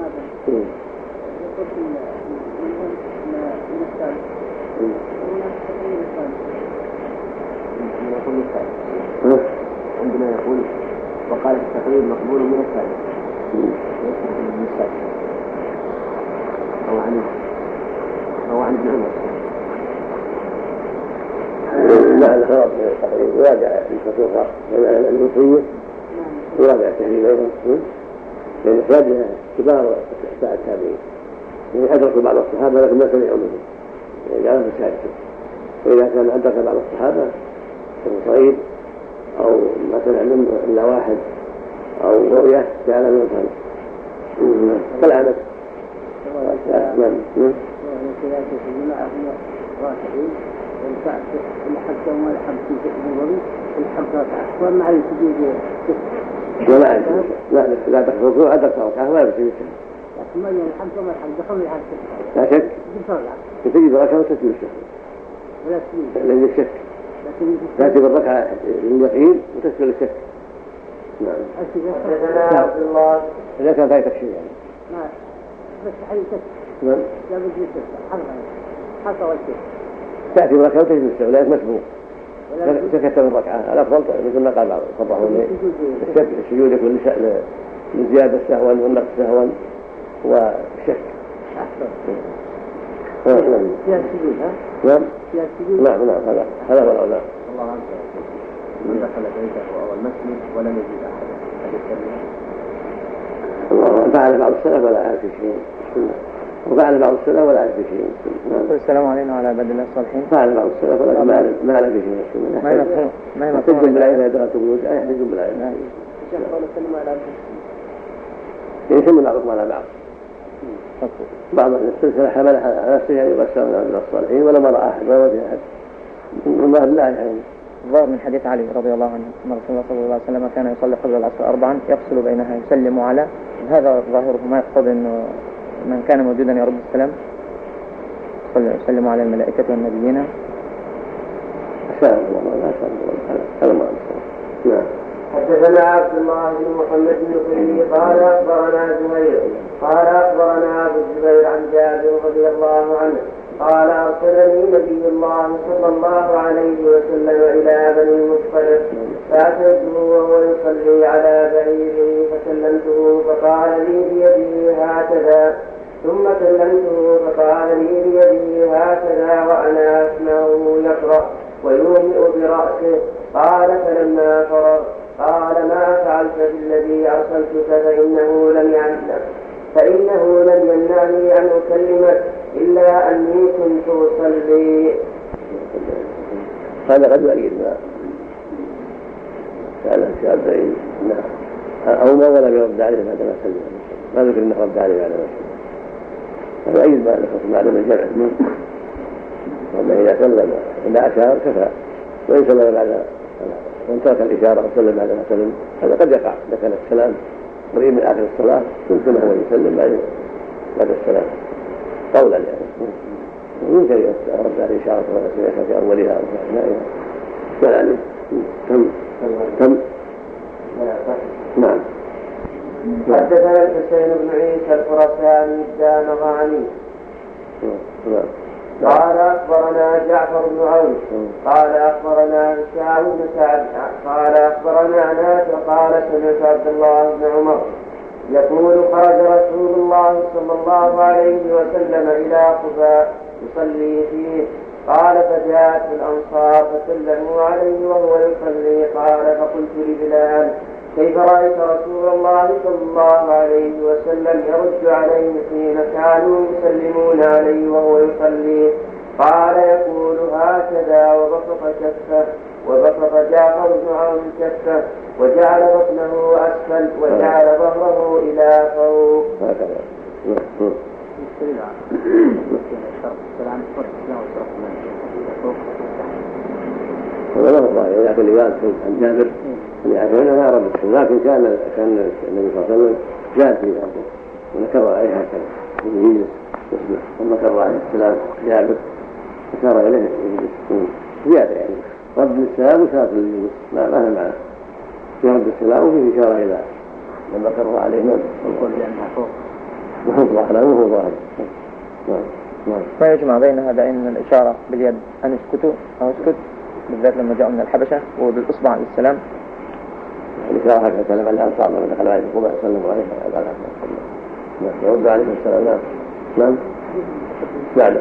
عندنا يقول وقال التقريب مقبول من الثالث من الثالث أو عن أو عن ابن عمر. لا الخلاص من التقريب يراجع الفتوى المصرية يراجع التهذيب أيضا لأن إخراجها كبار التابعين يعني أدركوا بعض الصحابة لكن ما سمعوا منهم يعني في السادسة وإذا كان أدرك بعض الصحابة صغير أو ما سمع منه إلا واحد أو رؤية جعل من الفرق كالعادة. نعم ولا عندي لا لا تخطوه عدد فرقه ما يمشي بالسهل لا شك تجد ركعة وتسجد الشك لأن الشك تأتي بالركعة لليقين وتسجد الشك. نعم إذا كان فايتك شيء يعني نعم بس حي شك نعم لا بد من شك حتى والشك تأتي بركعة وتسجد الشك لا مسبوق سكت من ركعة الأفضل مثل ما قال بعض الفضحون الشك السجود يكون لزيادة سهوا والنقص سهوا وشك. نعم فيها السجود ها؟ نعم فيها السجود نعم نعم هذا هذا هو الأولى. الله عز وجل من دخل بيته أو المسجد ولم يجد أحدا هل يسلم؟ الله فعل بعض السلف ولا عارف شيء وفعل بعض السلف ولا عارف شيء. السلام علينا وعلى عباد الله الصالحين. فعل بعض السلف ولا ما عارف شيء. ما يمكن ما يمكن تجد بالعين إذا دخلت بيوت أي أحد يجد بالعين. الشيخ قال سلم على عبد يسلم بعضكم على بعض. بعض السلسلة حملها على نفسه يعني والسلام على الصالحين ولا مرأى أحد ولا وجه أحد من الله بالله يعني. ظهر من حديث علي رضي الله عنه أن رسول الله صلى الله عليه وسلم كان يصلي قبل العصر أربعا يفصل بينها يسلم على هذا ظاهره ما يقتضي أنه من كان موجودا يرد السلام يسلم على الملائكة والنبيين. السلام الله هذا ما نعم. حدثنا عبد الله بن محمد بن قيل قال أخبرنا زهير قال أخبرنا أبو الزبير عن جابر رضي الله عنه قال أرسلني نبي الله صلى الله عليه وسلم إلى بني المصطلق فأتيته وهو يصلي على بعيره فسلمته فقال لي بيده هكذا ثم كلمته فقال لي بيده هكذا وأنا أسمعه يقرأ ويومئ برأسه. قال فلما فرغ قال ما فعلت بالذي أرسلتك فإنه لم يمنعني فإنه لم يمنعني أن أكلمك إلا أني كنت أصلي. هذا قد يؤيد ما سأل الشافعي أو ما ولا يرد عليه بعد ما سلم ما ذكر أنه رد عليه بعد ما سلم هذا يؤيد ما ذكر بعد ما جمع وأنه إذا سلم إذا أشار كفى وإن سلم بعد وإن ترك الإشارة وسلم بعد ما سلم هذا قد يقع إذا كان السلام قريب من آخر الصلاة يمكن هو يسلم بعد بعد السلام قولا يعني ويمكن يرد على الإشارة ولا سمعها في أولها أو في أثنائها يعني تم تم نعم. حدثنا الحسين بن عيسى الخراساني الدامغاني قال أخبرنا جعفر بن عون قال أخبرنا هشام بن سعد قال أخبرنا نافع قال سمعت عبد الله بن عمر يقول خرج رسول الله صلى الله عليه وسلم إلى قباء يصلي فيه قال فجاءت الأنصار فسلموا عليه وهو يصلي قال فقلت لبلال كيف رأيت رسول الله صلى الله عليه وسلم يرد عليه حين كانوا يسلمون عليه وهو يصلي؟ قال يقول هكذا وبسط كفه وبسط جعفر بن عون كفه وجعل بطنه أسفل وجعل ظهره إلى فوق. هكذا. هذا له الظاهر إذا كل يوم عن جابر أن يعرفون ما رد السلام، لكن كان كان النبي صلى الله عليه وسلم جاء في ذلك ونكر عليه هكذا يجلس يصبح ثم كر عليه السلام جابر أشار إليه يجلس زيادة يعني رد السلام وساعة الجلوس ما ما هي معنى في رد السلام وفيه إشارة إلى لما كر عليه من والقول بأنها فوق وهو ظاهر وهو ظاهر. فيجمع بين هذين الإشارة باليد أن اسكتوا أو اسكت بالذات لما جاءوا من الحبشة وبالإصبع للسلام. الإشارة هكذا كلام الأنصار لما دخل عليه القبة سلم عليه وعلى آله يرد عليه السلام. نعم نعم نعم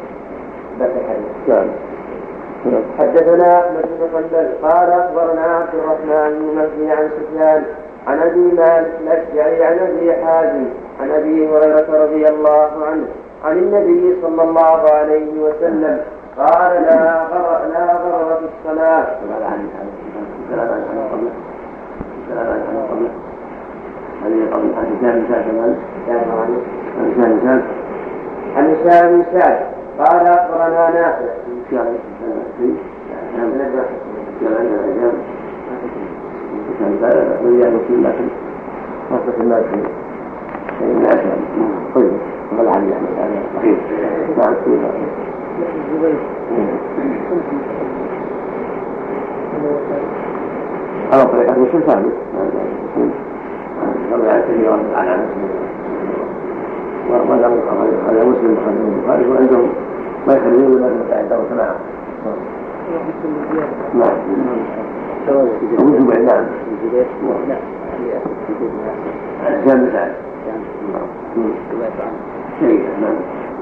نعم نعم. حدثنا أحمد بن حنبل قال أخبرنا عبد الرحمن بن مهدي عن سفيان عن أبي مالك الأشجعي عن أبي حازم عن أبي هريرة رضي الله عنه عن النبي صلى الله عليه وسلم قال لا غرر لا غرر في الصلاة. عن هشام بن سعد قال أخبرنا نافع على طريقة وصول ثابت روي عن كثيرا عن انس وهذا مسلم وخالد البخاري وعندهم ما يخرجون ما يتعدى سماعه. نعم وجوب نعم عن سعد شيء نعم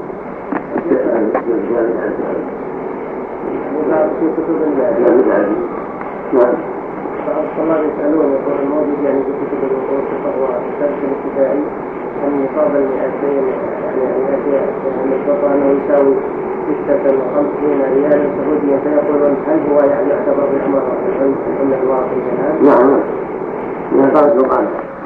في كتب نعم فالصلاة يسألون يقول الموجود يعني في كتب الوقوف فهو السلف الابتدائي أن يقابل مئتين يعني أن يستطيع أنه يساوي ستة وخمسين ريالا سعوديا فيقولون هل هو يعني يعتبر بالعمر من الواقع الآن؟ نعم نعم قال القرآن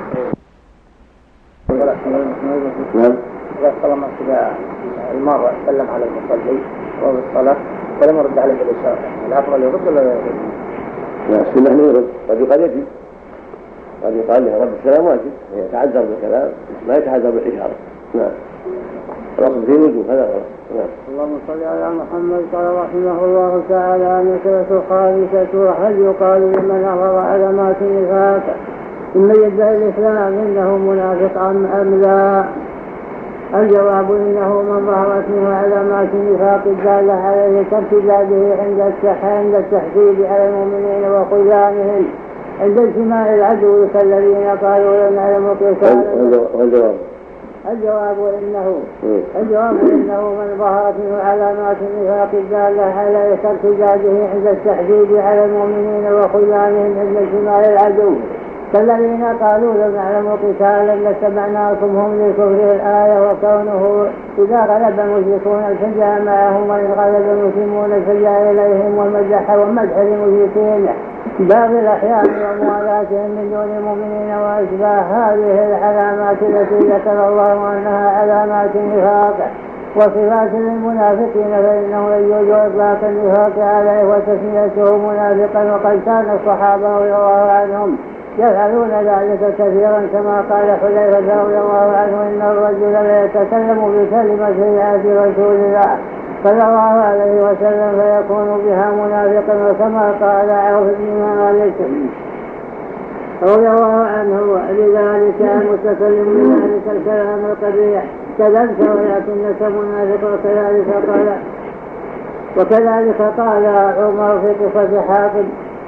نعم إذا سلم كذا المرة سلم على المصلي وهو بالصلاة فلم يرد عليه بالإشارة الأفضل يرد ولا يرد؟ لا السنة أنه يرد قد يقال يجب قد يقال له رد السلام واجب يتعذر بالكلام ما يتعذر بالإشارة. نعم الأصل فيه وجوب هذا غلط. نعم. اللهم صل على محمد. قال رحمه الله تعالى النكرة الخامسة هل يقال لمن أظهر علامات النفاق ثم يدعي الإسلام إنه منافق أم لا؟ الجواب إنه من ظهرت منه علامات النفاق الدالة عليه كارتداده عند التحديد على المؤمنين وخذلانهم عند اجتماع العدو كالذين قالوا لن نعلم قتالا. والجواب الجواب إنه الجواب إنه من ظهرت منه علامات النفاق الدالة على ارتداده عند التحديد على المؤمنين وخذلانهم عند اجتماع العدو كالذين قالوا لن نعلم قتالا لاتبعناكم هم لكفر الآية وكونه إذا غلب المشركون الفجاء معهم وإن غلب المسلمون الفجاء إليهم والمدح والمدح للمشركين باب الأحيان وموالاتهم من دون المؤمنين وأشباه هذه العلامات التي ذكر الله أنها علامات النفاق وصفات للمنافقين فإنه يجوز إطلاق النفاق عليه وتسميته منافقا وقد كان الصحابة رضي الله عنهم يفعلون ذلك كثيرا كما قال حذيفة رضي الله عنه إن الرجل لا يتكلم بكلمة يأتي رسول الله صلى الله عليه وسلم فيكون بها منافقا وكما قال عوف بن مالك رضي الله عنه لذلك المتكلم بذلك الكلام القبيح كذلك ولكنك منافق وكذلك قال وكذلك قال عمر في قصة حاتم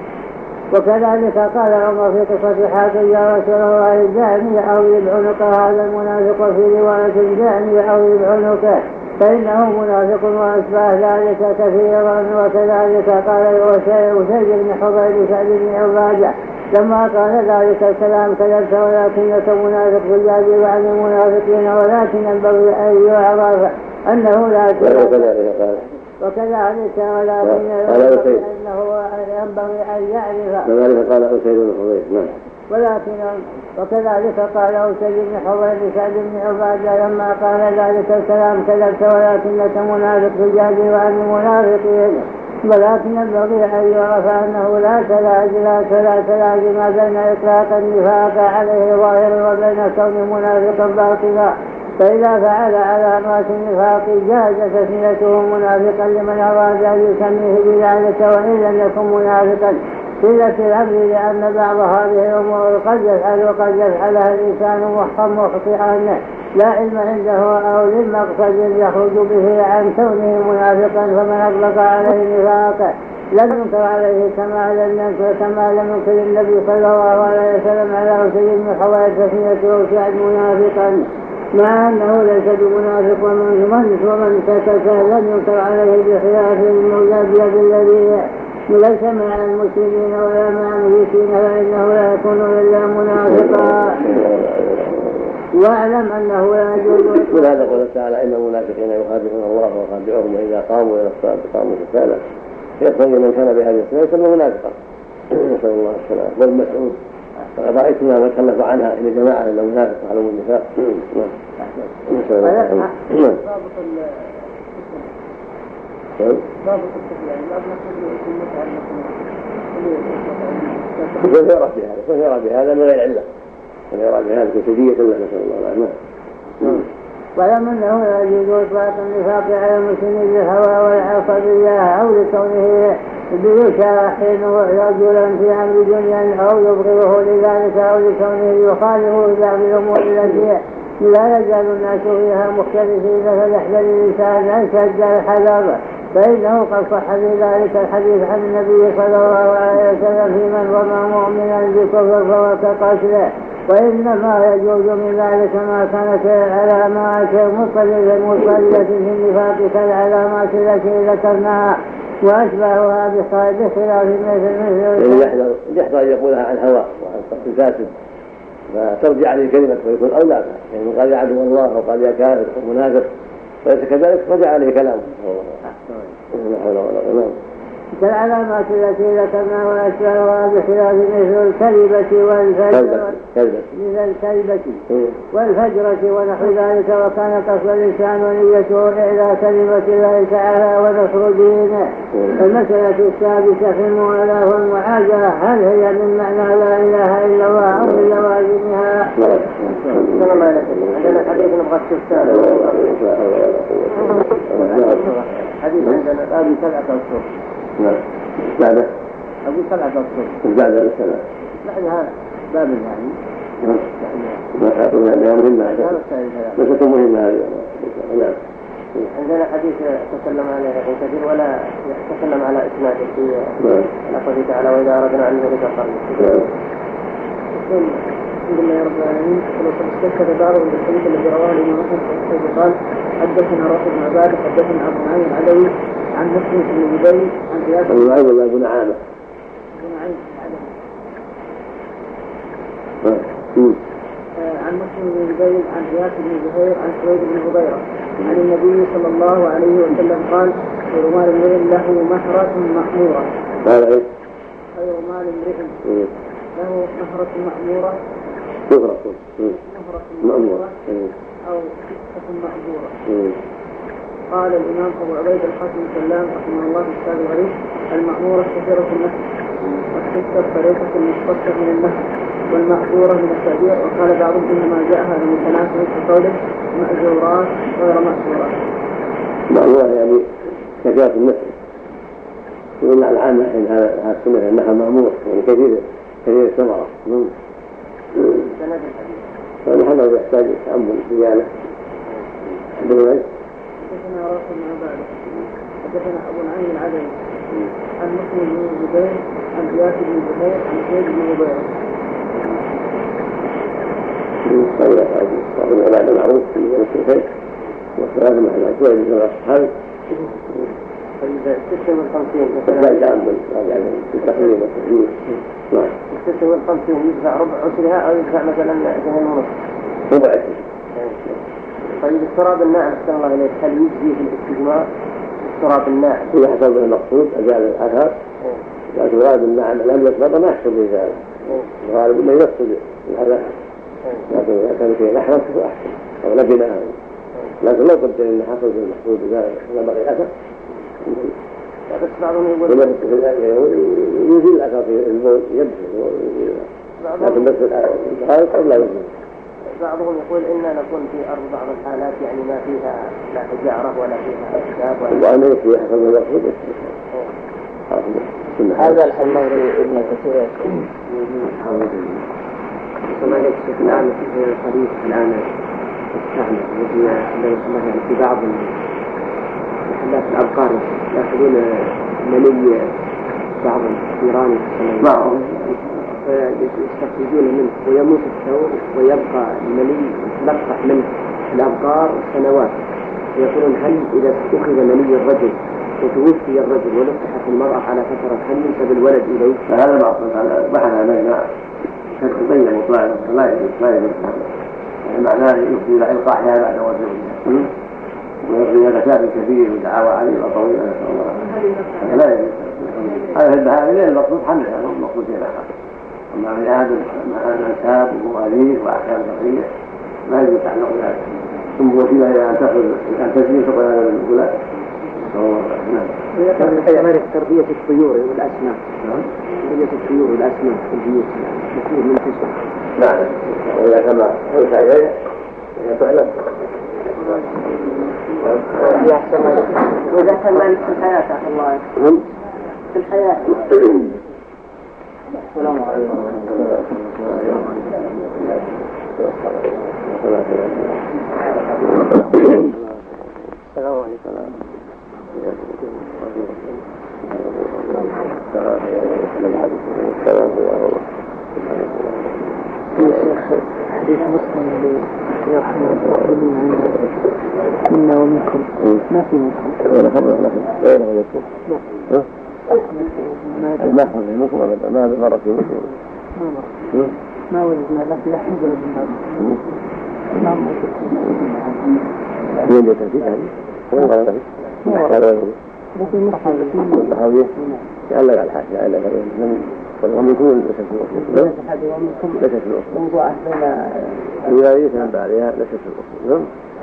وكذلك قال عمر في قصة حاتم يا رسول الله دعني أضرب عنق هذا المنافق في رواية دعني أضرب عنقه فإنه منافق وأشباه ذلك كثيرا وكذلك قال أسيد بن حضير سعد بن عبادة لما قال ذلك الكلام كذبت ولكنك منافق بالجاد وعن المنافقين ولكن ينبغي أن يعرف أنه لا وكذلك وكذلك ولكن أنه ينبغي أن يعرف وكذلك قال أسيد بن حضير نعم ولكن وكذلك قال أسيد بن حضير لسعد بن عبادة لما قال ذلك الكلام كذبت ولكنك منافق بالجاد وعن المنافقين ولكن ينبغي أن يعرف أنه لا تلاج لا لا تلاج ما بين إطلاق النفاق عليه ظاهر وبين كون منافقا باطلا فإذا فعل علامات النفاق جاز تسميته منافقا لمن أراد أن يسميه بذلك وإن لم يكن منافقا قلة الأمر لأن بعض هذه الأمور قد يفعل وقد يفعلها الإنسان مخطئا لا علم عنده أو للمقصد يخرج به عن كونه منافقا فمن أطلق عليه نفاقا لم ينكر عليه كما لم ينكر كما لم ينكر النبي صلى الله عليه وسلم على أسيد بن حضير تسميته سعد منافقا مع أنه ليس بمنافق ومن ومن سكت لم ينكر عليه بخلاف المجادية الذي ليس مع المسلمين ولا مع المشركين فإنه لا يكون إلا منافقا واعلم أنه لا يجوز ولهذا قال تعالى إن المنافقين يخادعون الله ويخادعهم وإذا قاموا إلى الصلاة قاموا كسالى يقتضي من كان بهذه الصلاة يسمى منافقا نسأل الله السلامة. وابن مسعود رأيت ما تخلف عنها إلى جماعة إلا منافق على النفاق نسأل الله السلامة. باب التقية يعني لا بنقول يكون متعلق يرى بهذا يرى بهذا من غير علة يرى بهذا كسدية الله نسأل الله العافية. ولم أنه لا يجوز إطلاق النفاق على المسلمين بالهوى والعصبية أو لكونه بيشاحن رجلا في أمر دنيا أو يبغضه لذلك أو لكونه يخالفه في بعض الأمور التي لا يزال الناس فيها مختلفين فليحذر الإنسان أن يشد الحذر فإنه قد صح في ذلك الحديث عن النبي صلى الله عليه وسلم في من رمى مؤمنا بكفر فهو كقتله وإنما يجوز من ذلك ما كانت العلامات مطلقة في النفاق كالعلامات التي ذكرناها وأشبهها بخلاف مثل مثل يحذر يحذر أن يقولها عن هوى وعن قصد فاسد فترجع عليه كلمة ويكون أولى يعني قال يا عدو الله وقال يا كافر ومنافق فليس كذلك رجع عليه كلامه لا حول ولا قوة كالعلامات التي ذكرنا وأشبهها بخلاف مثل الكلبة والفجرة مثل الكلبة والفجرة ونحو ذلك وكان قصد الإنسان ونيته إلى كلمة الله تعالى ونصر دينه. المسألة السادسة في الموالاة والمعاجلة هل هي من معنى لا إله إلا الله أو من لوازمها؟ عندنا حديث نبغى الشفتان حديث عندنا هذه سبعة أشهر نعم بعد أقول سبعة أشهر بعد السنة بعد هذا باب يعني ما تعطونا لها مهمة بس تكون مهمة هذه نعم. عندنا حديث تكلم عليه كثير ولا تكلم على إسناده في قوله تعالى وإذا أردنا أن نهلك قرية. الحمد لله رب العالمين ولقد استشهد بعضهم بالحديث الذي رواه الإمام أحمد قال حدثنا راشد بن عبادة حدثنا أبو نعيم العدوي عن مسلم بن زبير عن زياد أبو نعيم ولا أبو نعامة؟ أبو نعيم عن مسلم بن زبير عن زياد بن زهير عن سويد بن هبيرة عن النبي صلى الله عليه وسلم قال خير مال امرئ له مهرة مأمورة. قال إيه؟ خير مال امرئ له مهرة مأمورة مهرة مأمورة أو قصة مأمورة. قال الإمام أبو عبيد القاسم سلام رحمه الله في كتاب الغريب المأمورة كثيرة النفس والقصة طريقة المشتقة من النفس والمأجورة من التأجير. وقال بعضهم إنما جاء هذا متناسب في قوله مأجورات غير مأجورات. مأجورة يعني كثيرة النفس وإن العامة هذا السنة أنها مأمورة يعني كثير كثير الثمرة. سند الحديث فنحن يحتاج تأمل زيادة. حدثنا راشد بن عبادة حدثنا أبو نعيم العدوي عن مسلم بن زبير عن زياد بن زهير عن زيد بن هبيرة. صاحب العبادة معروف في الشيخين والثلاثة مع الأجواء من الأصحاب. فإذا ستة من خمسين مثلا لا يتأمل في التقريب والتقريب. نعم. الستة والخمسين يدفع ربع عشرها أو يدفع مثلا اثنين ونص؟ ربع عشر. طيب التراب الناعم أحسن الله إليك هل يجزي في الاستجمار التراب الناعم؟ إذا حصل به المقصود أزال الأثر، لكن الغالب الناعم لم يتفضل ما يحصل به ذلك. الغالب ما يفقد الهدف، لكن إذا كان فيه نحرة فأحسن أو لبناء. لكن لو قدر إن حصل به المقصود إذا لم بقي الأثر بس بعضهم يقول يزيل الأثر في البول يبدو، لكن بس الغالب قد لا يزيل. بعضهم يقول إننا نكون في أرض بعض الحالات يعني ما فيها لا حجارة ولا فيها أشجار ولا وأنا يكفي حسب المقصود. هذا الحل ابن كثير. كما يكشف الآن في الحديث الآن الشعب الذي عندما يعني في بعض محلات الأبقار يأخذون مني بعض الجيران بعضهم يستخرجون منه ويموت الثور ويبقى المني يتلقح منه الأبقار سنوات. يقولون هل إذا أخذ مني الرجل وتوفي الرجل ولقحت المرأة على فترة هل ينسب الولد إليه؟ هذا معصوم. هذا بحث علينا شكل بين مطلع لا يجوز لا يجوز. معناه يفضي إلى إلقاحها بعد وجهه ويفضي إلى كتاب كبير ودعاوى عليه وطويلة نسأل الله. هذا لا يجوز. هذا البهائم غير المقصود حملها هم مقصودين لها. أما في هذا الأنساب ومواليه وأحكام شرعية لا يجوز تعلق بهذا. ثم وسيلة إلى أن تأخذ أن تسجيل فقط هذا الولاء. ويعتبر تربية الطيور والأسماك. تربية الطيور والأسماك في البيوت كثير من تشبه. نعم. وإذا كما يوسع إليه يتعلم. وإذا كان مالك في الحياة أخي الله في الحياة. السلام عليكم. السلام عليكم. حديث مسلم اللي يرحم الله منا ومنكم ما في منكم ولا خبر لكن غير غيركم ما حصل منكم أبدا ما مرة في مسلم ما ما وجدنا لكن الحمد لله ما موجود مين اللي كان فيه هذه؟ وين قال لك؟ قال له لكن ما حصل الصحابي قال لك الحاج قال لك ومن يكون ليس في الأصول ليس في الأصول موضوع أهلنا الولاية كان بعدها ليس في الأصول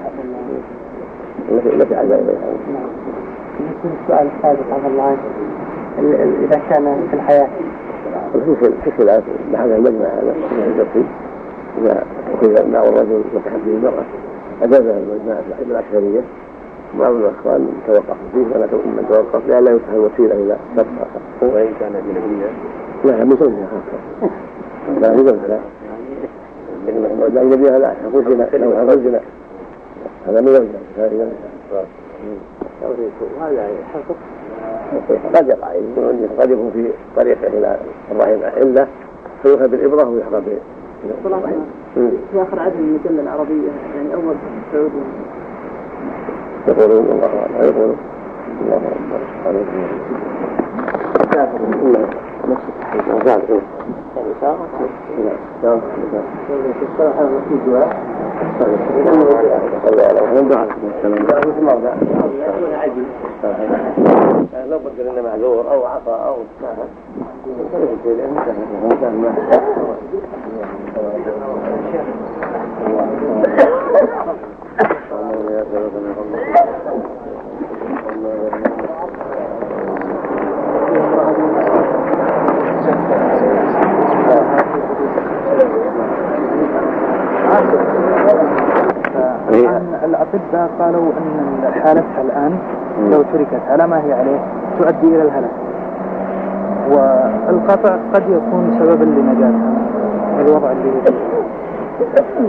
التي عزا إليها. يمكن السؤال السابق عن الله إذا كان في الحياة في خلاف بحث المجمع هذا الجبسي إذا أخذ مع الرجل وتحدي المرأة أجازها المجمع العشرية بعض الأخوان توقف فيه ولا من توقف لأن لا يفتح الوسيلة إلى شخص آخر. وإن كان أجنبيا؟ لا من زوجها خاصة. لا من زوجها لا. لا أجنبيها لا يقول زنا لو هذا زنا هذا من زوجها هذا وهذا حقق قد يقع قد يكون في طريقه إلى الرحم إلا فيؤخذ بالإبرة ويحضر بالرحم. في آخر عدد من المجلة العربية يعني أول سعود يقولون الله أعلم يقولون الله أعلم كافر الله نفس التحقيق وزاد إيه يعني ساعة نعم الصراحة في دعاء الله أعلم من دعاء السلام لو قدر إنه معذور أو عصا أو ساعة الأطباء قالوا أن حالتها الآن لو تركت على ما هي عليه تؤدي إلى الهلاك، والقطع قد يكون سببا لنجاتها الوضع اللي هي فيه.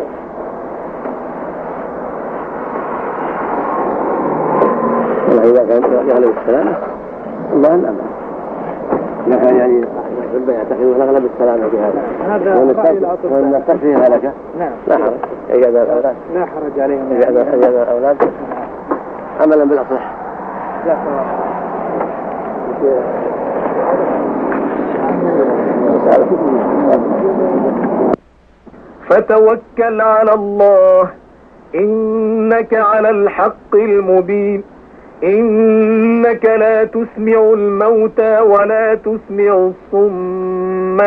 إذا كان يغلب السلامة الله الأمر، إذا كان يعني ربما يعتقد الأغلب السلامة بهذا وأن التكفير هلكة لا حرج يجعل الأولاد لا حرج عليهم يجعل الأولاد عملا بالأصح. لا فتوكل على الله إنك على الحق المبين إنك لا تسمع الموتى ولا تسمع الصم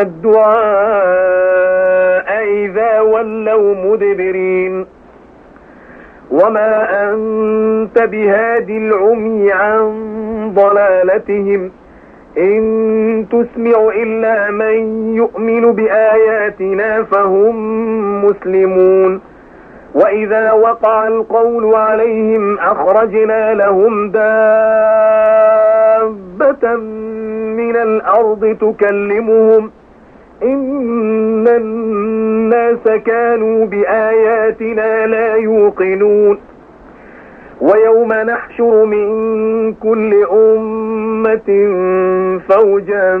الدعاء إذا ولوا مدبرين وما أنت بهادي العمي عن ضلالتهم إن تسمع إلا من يؤمن بآياتنا فهم مسلمون وإذا وقع القول عليهم أخرجنا لهم دابة من الأرض تكلمهم إن الناس كانوا بآياتنا لا يوقنون ويوم نحشر من كل أمة فوجا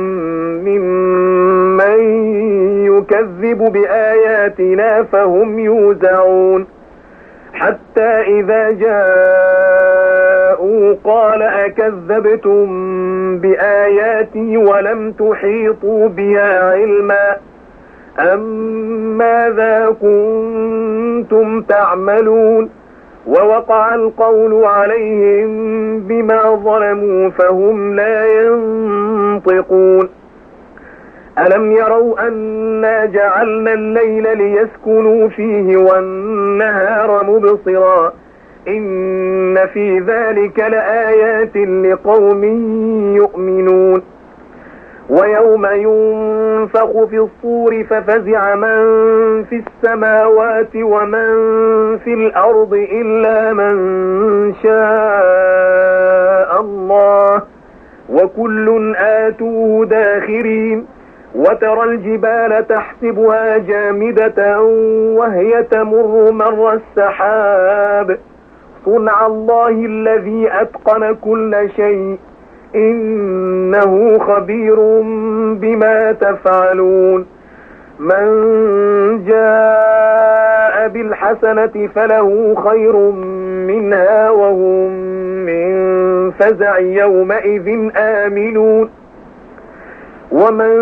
ممن يكذب بآياتنا فهم يوزعون حتى إذا جاءوا قال أكذبتم بآياتي ولم تحيطوا بها علما أم ماذا كنتم تعملون ووقع القول عليهم بما ظلموا فهم لا ينطقون ألم يروا أنا جعلنا الليل ليسكنوا فيه والنهار مبصرا إن في ذلك لآيات لقوم يؤمنون ويوم ينفخ في الصور ففزع من في السماوات ومن في الأرض إلا من شاء الله وكل آتوه داخرين وترى الجبال تحسبها جامدة وهي تمر مر السحاب صنع الله الذي أتقن كل شيء إنه خبير بما تفعلون من جاء بالحسنة فله خير منها وهم من فزع يومئذ آمنون ومن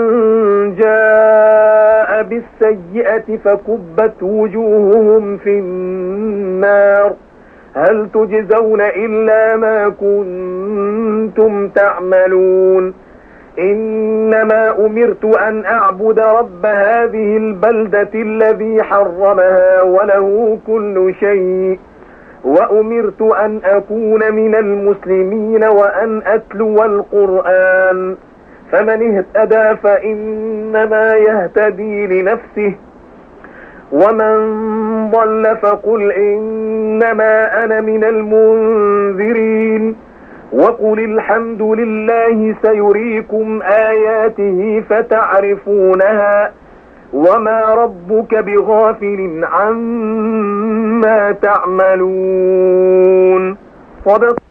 جاء بالسيئة فكبت وجوههم في النار هل تجزون إلا ما كنتم تعملون إنما أمرت أن أعبد رب هذه البلدة الذي حرمها وله كل شيء وأمرت أن أكون من المسلمين وأن أتلو القرآن فمن اهتدى فإنما يهتدي لنفسه ومن ضل فقل إنما أنا من المنذرين وقل الحمد لله سيريكم آياته فتعرفونها وما ربك بغافل عما تعملون صدق